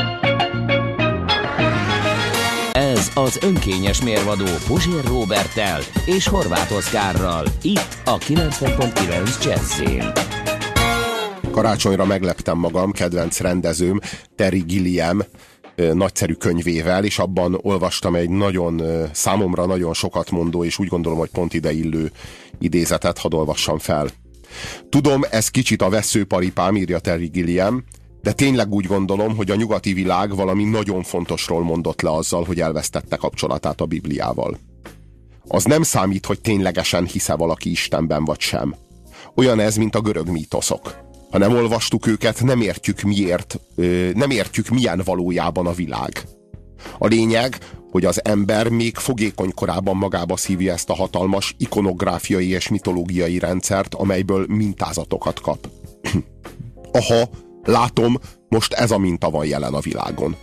Ez az önkényes mérvadó Puzsér Róberttel és Horváth Oszkárral, itt a 90.9 Jazzyn. Karácsonyra megleptem magam kedvenc rendezőm, Terry Gilliam nagyszerű könyvével, és abban olvastam egy számomra nagyon sokat mondó, és úgy gondolom, hogy pont ide illő idézetet, hadd olvassam fel. Tudom, ez kicsit a vesszőparipám, írja Terry Gilliam, de tényleg úgy gondolom, hogy a nyugati világ valami nagyon fontosról mondott le azzal, hogy elvesztette kapcsolatát a Bibliával. Az nem számít, hogy ténylegesen hisz-e valaki Istenben vagy sem. Olyan ez, mint a görög mítoszok. Ha nem olvastuk őket, nem értjük miért, nem értjük milyen valójában a világ. A lényeg, hogy az ember még fogékony korában magába szívja ezt a hatalmas ikonográfiai és mitológiai rendszert, amelyből mintázatokat kap. Aha, látom, most ez a minta van jelen a világon.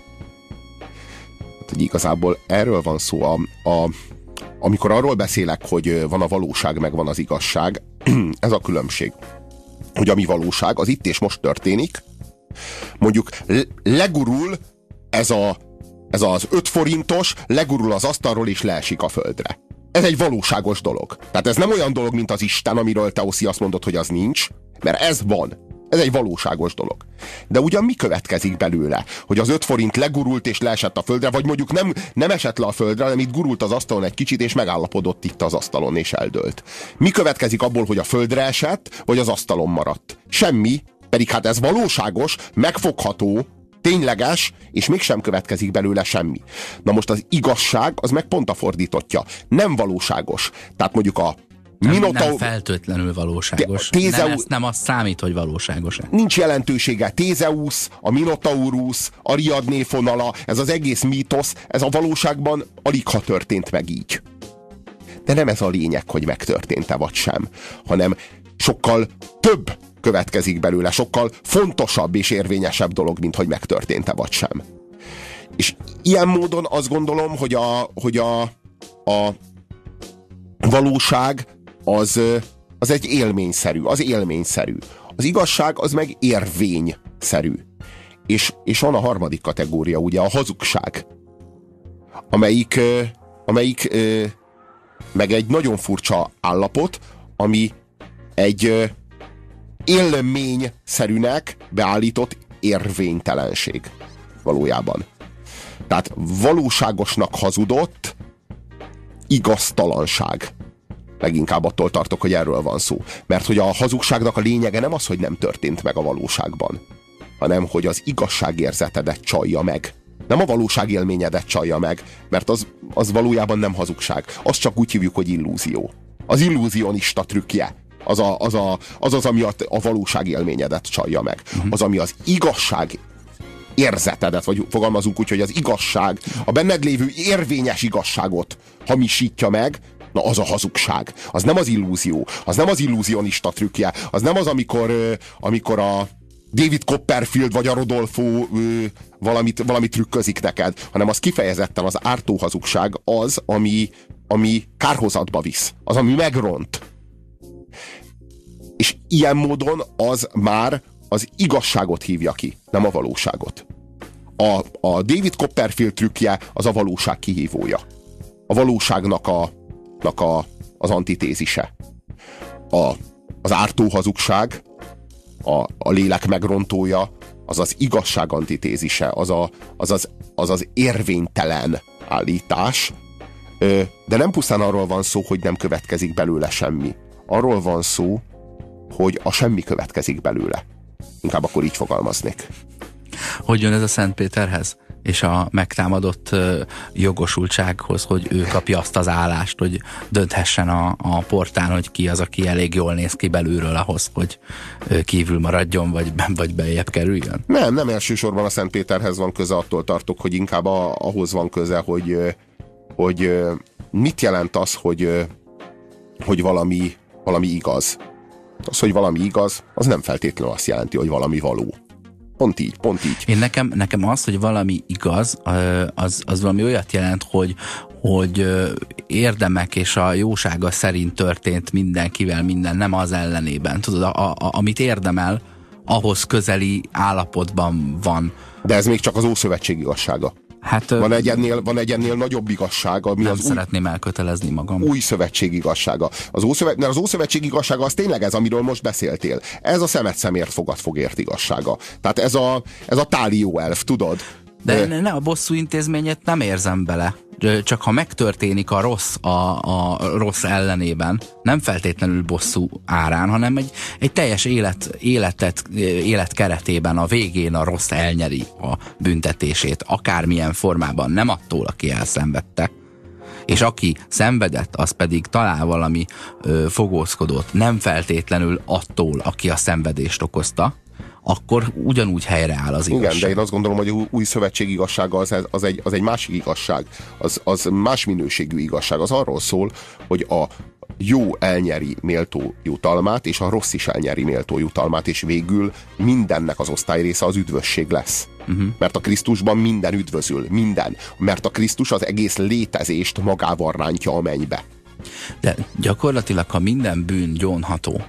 Hát, hogy igazából erről van szó. Amikor arról beszélek, hogy van a valóság, meg van az igazság, ez a különbség. Hogy a mi valóság, az itt és most történik, mondjuk legurul ez az 5 forintos, legurul az asztalról és leesik a földre. Ez egy valóságos dolog. Tehát ez nem olyan dolog, mint az Isten, amiről te Oszi azt mondod, hogy az nincs, mert ez van. Ez egy valóságos dolog. De ugyan mi következik belőle? Hogy az 5 forint legurult és leesett a földre, vagy mondjuk nem esett le a földre, hanem itt gurult az asztalon egy kicsit, és megállapodott itt az asztalon, és eldőlt. Mi következik abból, hogy a földre esett, vagy az asztalon maradt? Semmi, pedig hát ez valóságos, megfogható, tényleges, és mégsem következik belőle semmi. Na most az igazság, az meg pont a fordítottja. Nem valóságos. Tehát mondjuk a nem feltétlenül valóságos. Nem az számít, hogy valóságos-e. Nincs jelentősége. Tézeusz, a Minotaurus, Ariadné fonala, ez az egész mítosz, ez a valóságban aligha történt meg így. De nem ez a lényeg, hogy megtörtént-e vagy sem, hanem sokkal több következik belőle, sokkal fontosabb és érvényesebb dolog, mint hogy megtörtént-e vagy sem. És ilyen módon azt gondolom, hogy a valóság az egy élményszerű, az élményszerű. Az igazság az meg érvényszerű. És van a harmadik kategória, ugye a hazugság, amelyik meg egy nagyon furcsa állapot, ami egy élményszerűnek beállított érvénytelenség valójában. Tehát valóságosnak hazudott igaztalanság. Leginkább attól tartok, hogy erről van szó. Mert hogy a hazugságnak a lényege nem az, hogy nem történt meg a valóságban, hanem hogy az igazságérzetedet csalja meg. Nem a valóság élményedet csalja meg, mert az valójában nem hazugság. Azt csak úgy hívjuk, hogy illúzió. Az illúzionista trükkje. Az, ami a valóság élményedet csalja meg. Az, ami az igazság érzetedet, vagy fogalmazunk úgy, hogy az igazság, a benned lévő érvényes igazságot hamisítja meg, na az a hazugság. Az nem az illúzió. Az nem az illúzionista trükkje. Az nem az, amikor a David Copperfield vagy a Rodolfo valami trükközik neked, hanem az kifejezetten az ártó hazugság az, ami kárhozatba visz. Az, ami megront. És ilyen módon az már az igazságot hívja ki, nem a valóságot. A David Copperfield trükkje az a valóság kihívója. A valóságnak az antitézise. Az ártó hazugság, a lélek megrontója, az az igazság antitézise, az érvénytelen állítás. De nem pusztán arról van szó, hogy nem következik belőle semmi. Arról van szó, hogy a semmi következik belőle. Inkább akkor így fogalmaznék. hogy jön ez a Szentpéterhez? És a megtámadott jogosultsághoz, hogy ő kapja azt az állást, hogy dönthessen a portán, hogy ki az, aki elég jól néz ki belülről ahhoz, hogy kívül maradjon, vagy beljebb kerüljön? Nem elsősorban a Szentpéterhez van köze, attól tartok, hogy inkább ahhoz van köze, hogy mit jelent az, hogy valami igaz. Az, hogy valami igaz, az nem feltétlenül azt jelenti, hogy valami való. Pont így. Nekem az, hogy valami igaz, az valami olyat jelent, hogy érdemek és a jósága szerint történt mindenkivel minden, nem az ellenében. Tudod, amit érdemel, ahhoz közeli állapotban van. De ez még csak az Ószövetség igazsága. Hát, van egy ennél nagyobb igazság, ami nem szeretném elkötelezni magam. Új szövetség igazsága. Mert az Ószövetség igazsága az tényleg ez, amiről most beszéltél. Ez a szemet szemért, fogad fogért igazsága. Tehát ez a tálió elf, tudod? De ne, a bosszú intézményet nem érzem bele. Csak ha megtörténik a rossz a rossz ellenében, nem feltétlenül bosszú árán, hanem egy teljes élet keretében a végén a rossz elnyeri a büntetését, akármilyen formában, nem attól, aki elszenvedte. És aki szenvedett, az pedig talál valami fogózkodót, nem feltétlenül attól, aki a szenvedést okozta, akkor ugyanúgy helyreáll az igazság. Igen, de én azt gondolom, hogy a új szövetség igazsága az egy másik igazság. Az más minőségű igazság. Az arról szól, hogy a jó elnyeri méltó jutalmát, és a rossz is elnyeri méltó jutalmát, és végül mindennek az osztályrésze az üdvösség lesz. Mert a Krisztusban minden üdvözül, minden. Mert a Krisztus az egész létezést magával rántja a mennybe. De gyakorlatilag, ha minden bűn gyónható,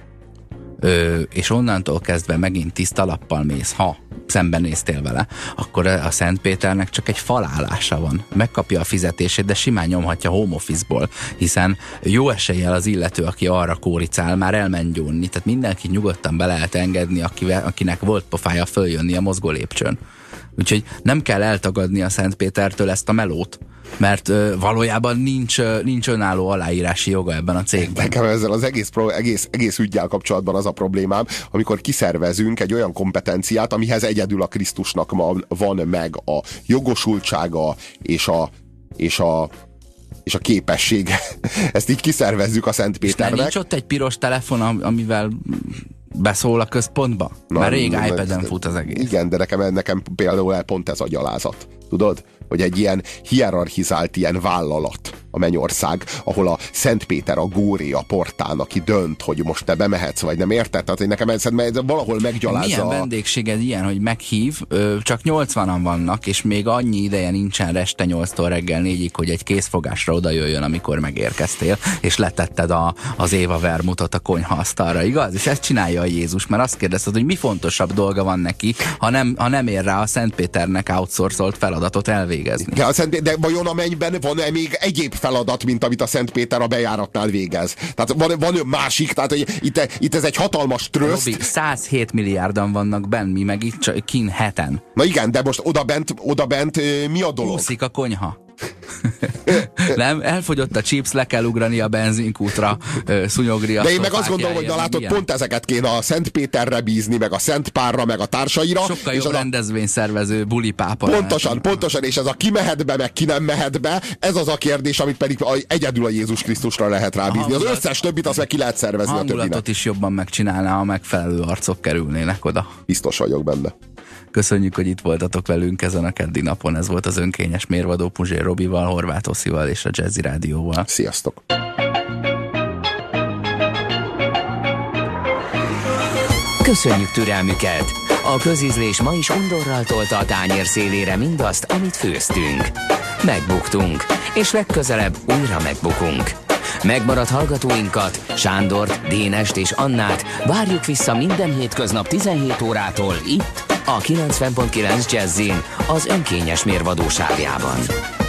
és onnantól kezdve megint tiszta lappal mész, ha szembenéztél vele, akkor a Szent Péternek csak egy falállása van. Megkapja a fizetését, de simán nyomhatja home office-ból, hiszen jó eséllyel az illető, aki arra kóricál, már elment gyónni, tehát mindenkit nyugodtan be lehet engedni, akinek volt pofája följönni a mozgó lépcsőn. Úgyhogy nem kell eltagadni a Szent Pétertől ezt a melót, mert valójában nincs önálló aláírási joga ebben a cégben. Nekem ezzel az egész üggyel kapcsolatban az a problémám, amikor kiszervezünk egy olyan kompetenciát, amihez egyedül a Krisztusnak van meg a jogosultsága és a képessége. Ezt így kiszervezzük a Szent Péternek. És nincs ott egy piros telefon, amivel beszól a központba? Már rég iPad-en fut az egész. Igen, de nekem például pont ez a gyalázat. Tudod? Hogy egy ilyen hierarchizált ilyen vállalat a mennyország, ahol a Szent Péter a góré a portán, aki dönt, hogy most te bemehetsz, vagy nem, érted? Tehát nekem ez valahol meggyalázza. Milyen vendégséged ilyen, hogy meghív, csak 80-an vannak, és még annyi ideje nincsen este 8-tól reggel 4-ig, hogy egy készfogásra oda jöjjön, amikor megérkeztél, és letetted az Éva vermutot a konyhaasztalra, igaz? És ezt csinálja a Jézus, mert azt kérdezted, hogy mi fontosabb dolga van neki, ha nem ér rá a Szent Péternek outsourcolt feladatot elvégezni. Ja, de vajon a mennyben van-e még egyéb feladat, mint amit a Szent Péter a bejáratnál végez? Tehát van másik, tehát hogy itt ez egy hatalmas tröszt. Robi, 107 milliárdan vannak benn, mi meg itt csak kin 7-en. Na igen, de most odabent mi a dolog? Úszik a konyha. Nem, elfogyott a chips, le kell ugrani a benzinkútra, szúnyogriasztó. De én meg azt gondolom, hogy látod, pont ezeket kéne a Szent Péterre bízni, meg a Szent Párra, meg a társaira. Sokkal jobb rendezvényszervező bulipápa. Pontosan, és ez a ki mehet be, meg ki nem mehet be, ez az a kérdés, amit pedig egyedül a Jézus Krisztusra lehet rábízni. Az összes többit azt meg ki lehet szervezni a többinek. Hangulatot is jobban megcsinálná, a megfelelő arcok kerülnének oda. Biztos vagyok benne. Köszönjük, hogy itt voltatok velünk ezen a keddi napon. Ez volt az önkényes mérvadó Puzsér Robival, Horváth Oszival és a Jazzy Rádióval. Sziasztok! Köszönjük türelmüket! A közízlés ma is undorral tolta a tányér szélére mindazt, amit főztünk. Megbuktunk, és legközelebb újra megbukunk. Megmaradt hallgatóinkat, Sándort, Dénest és Annát várjuk vissza minden hétköznap 17 órától itt, a 90.9 Jazzin, az önkényes mérvadóságjában.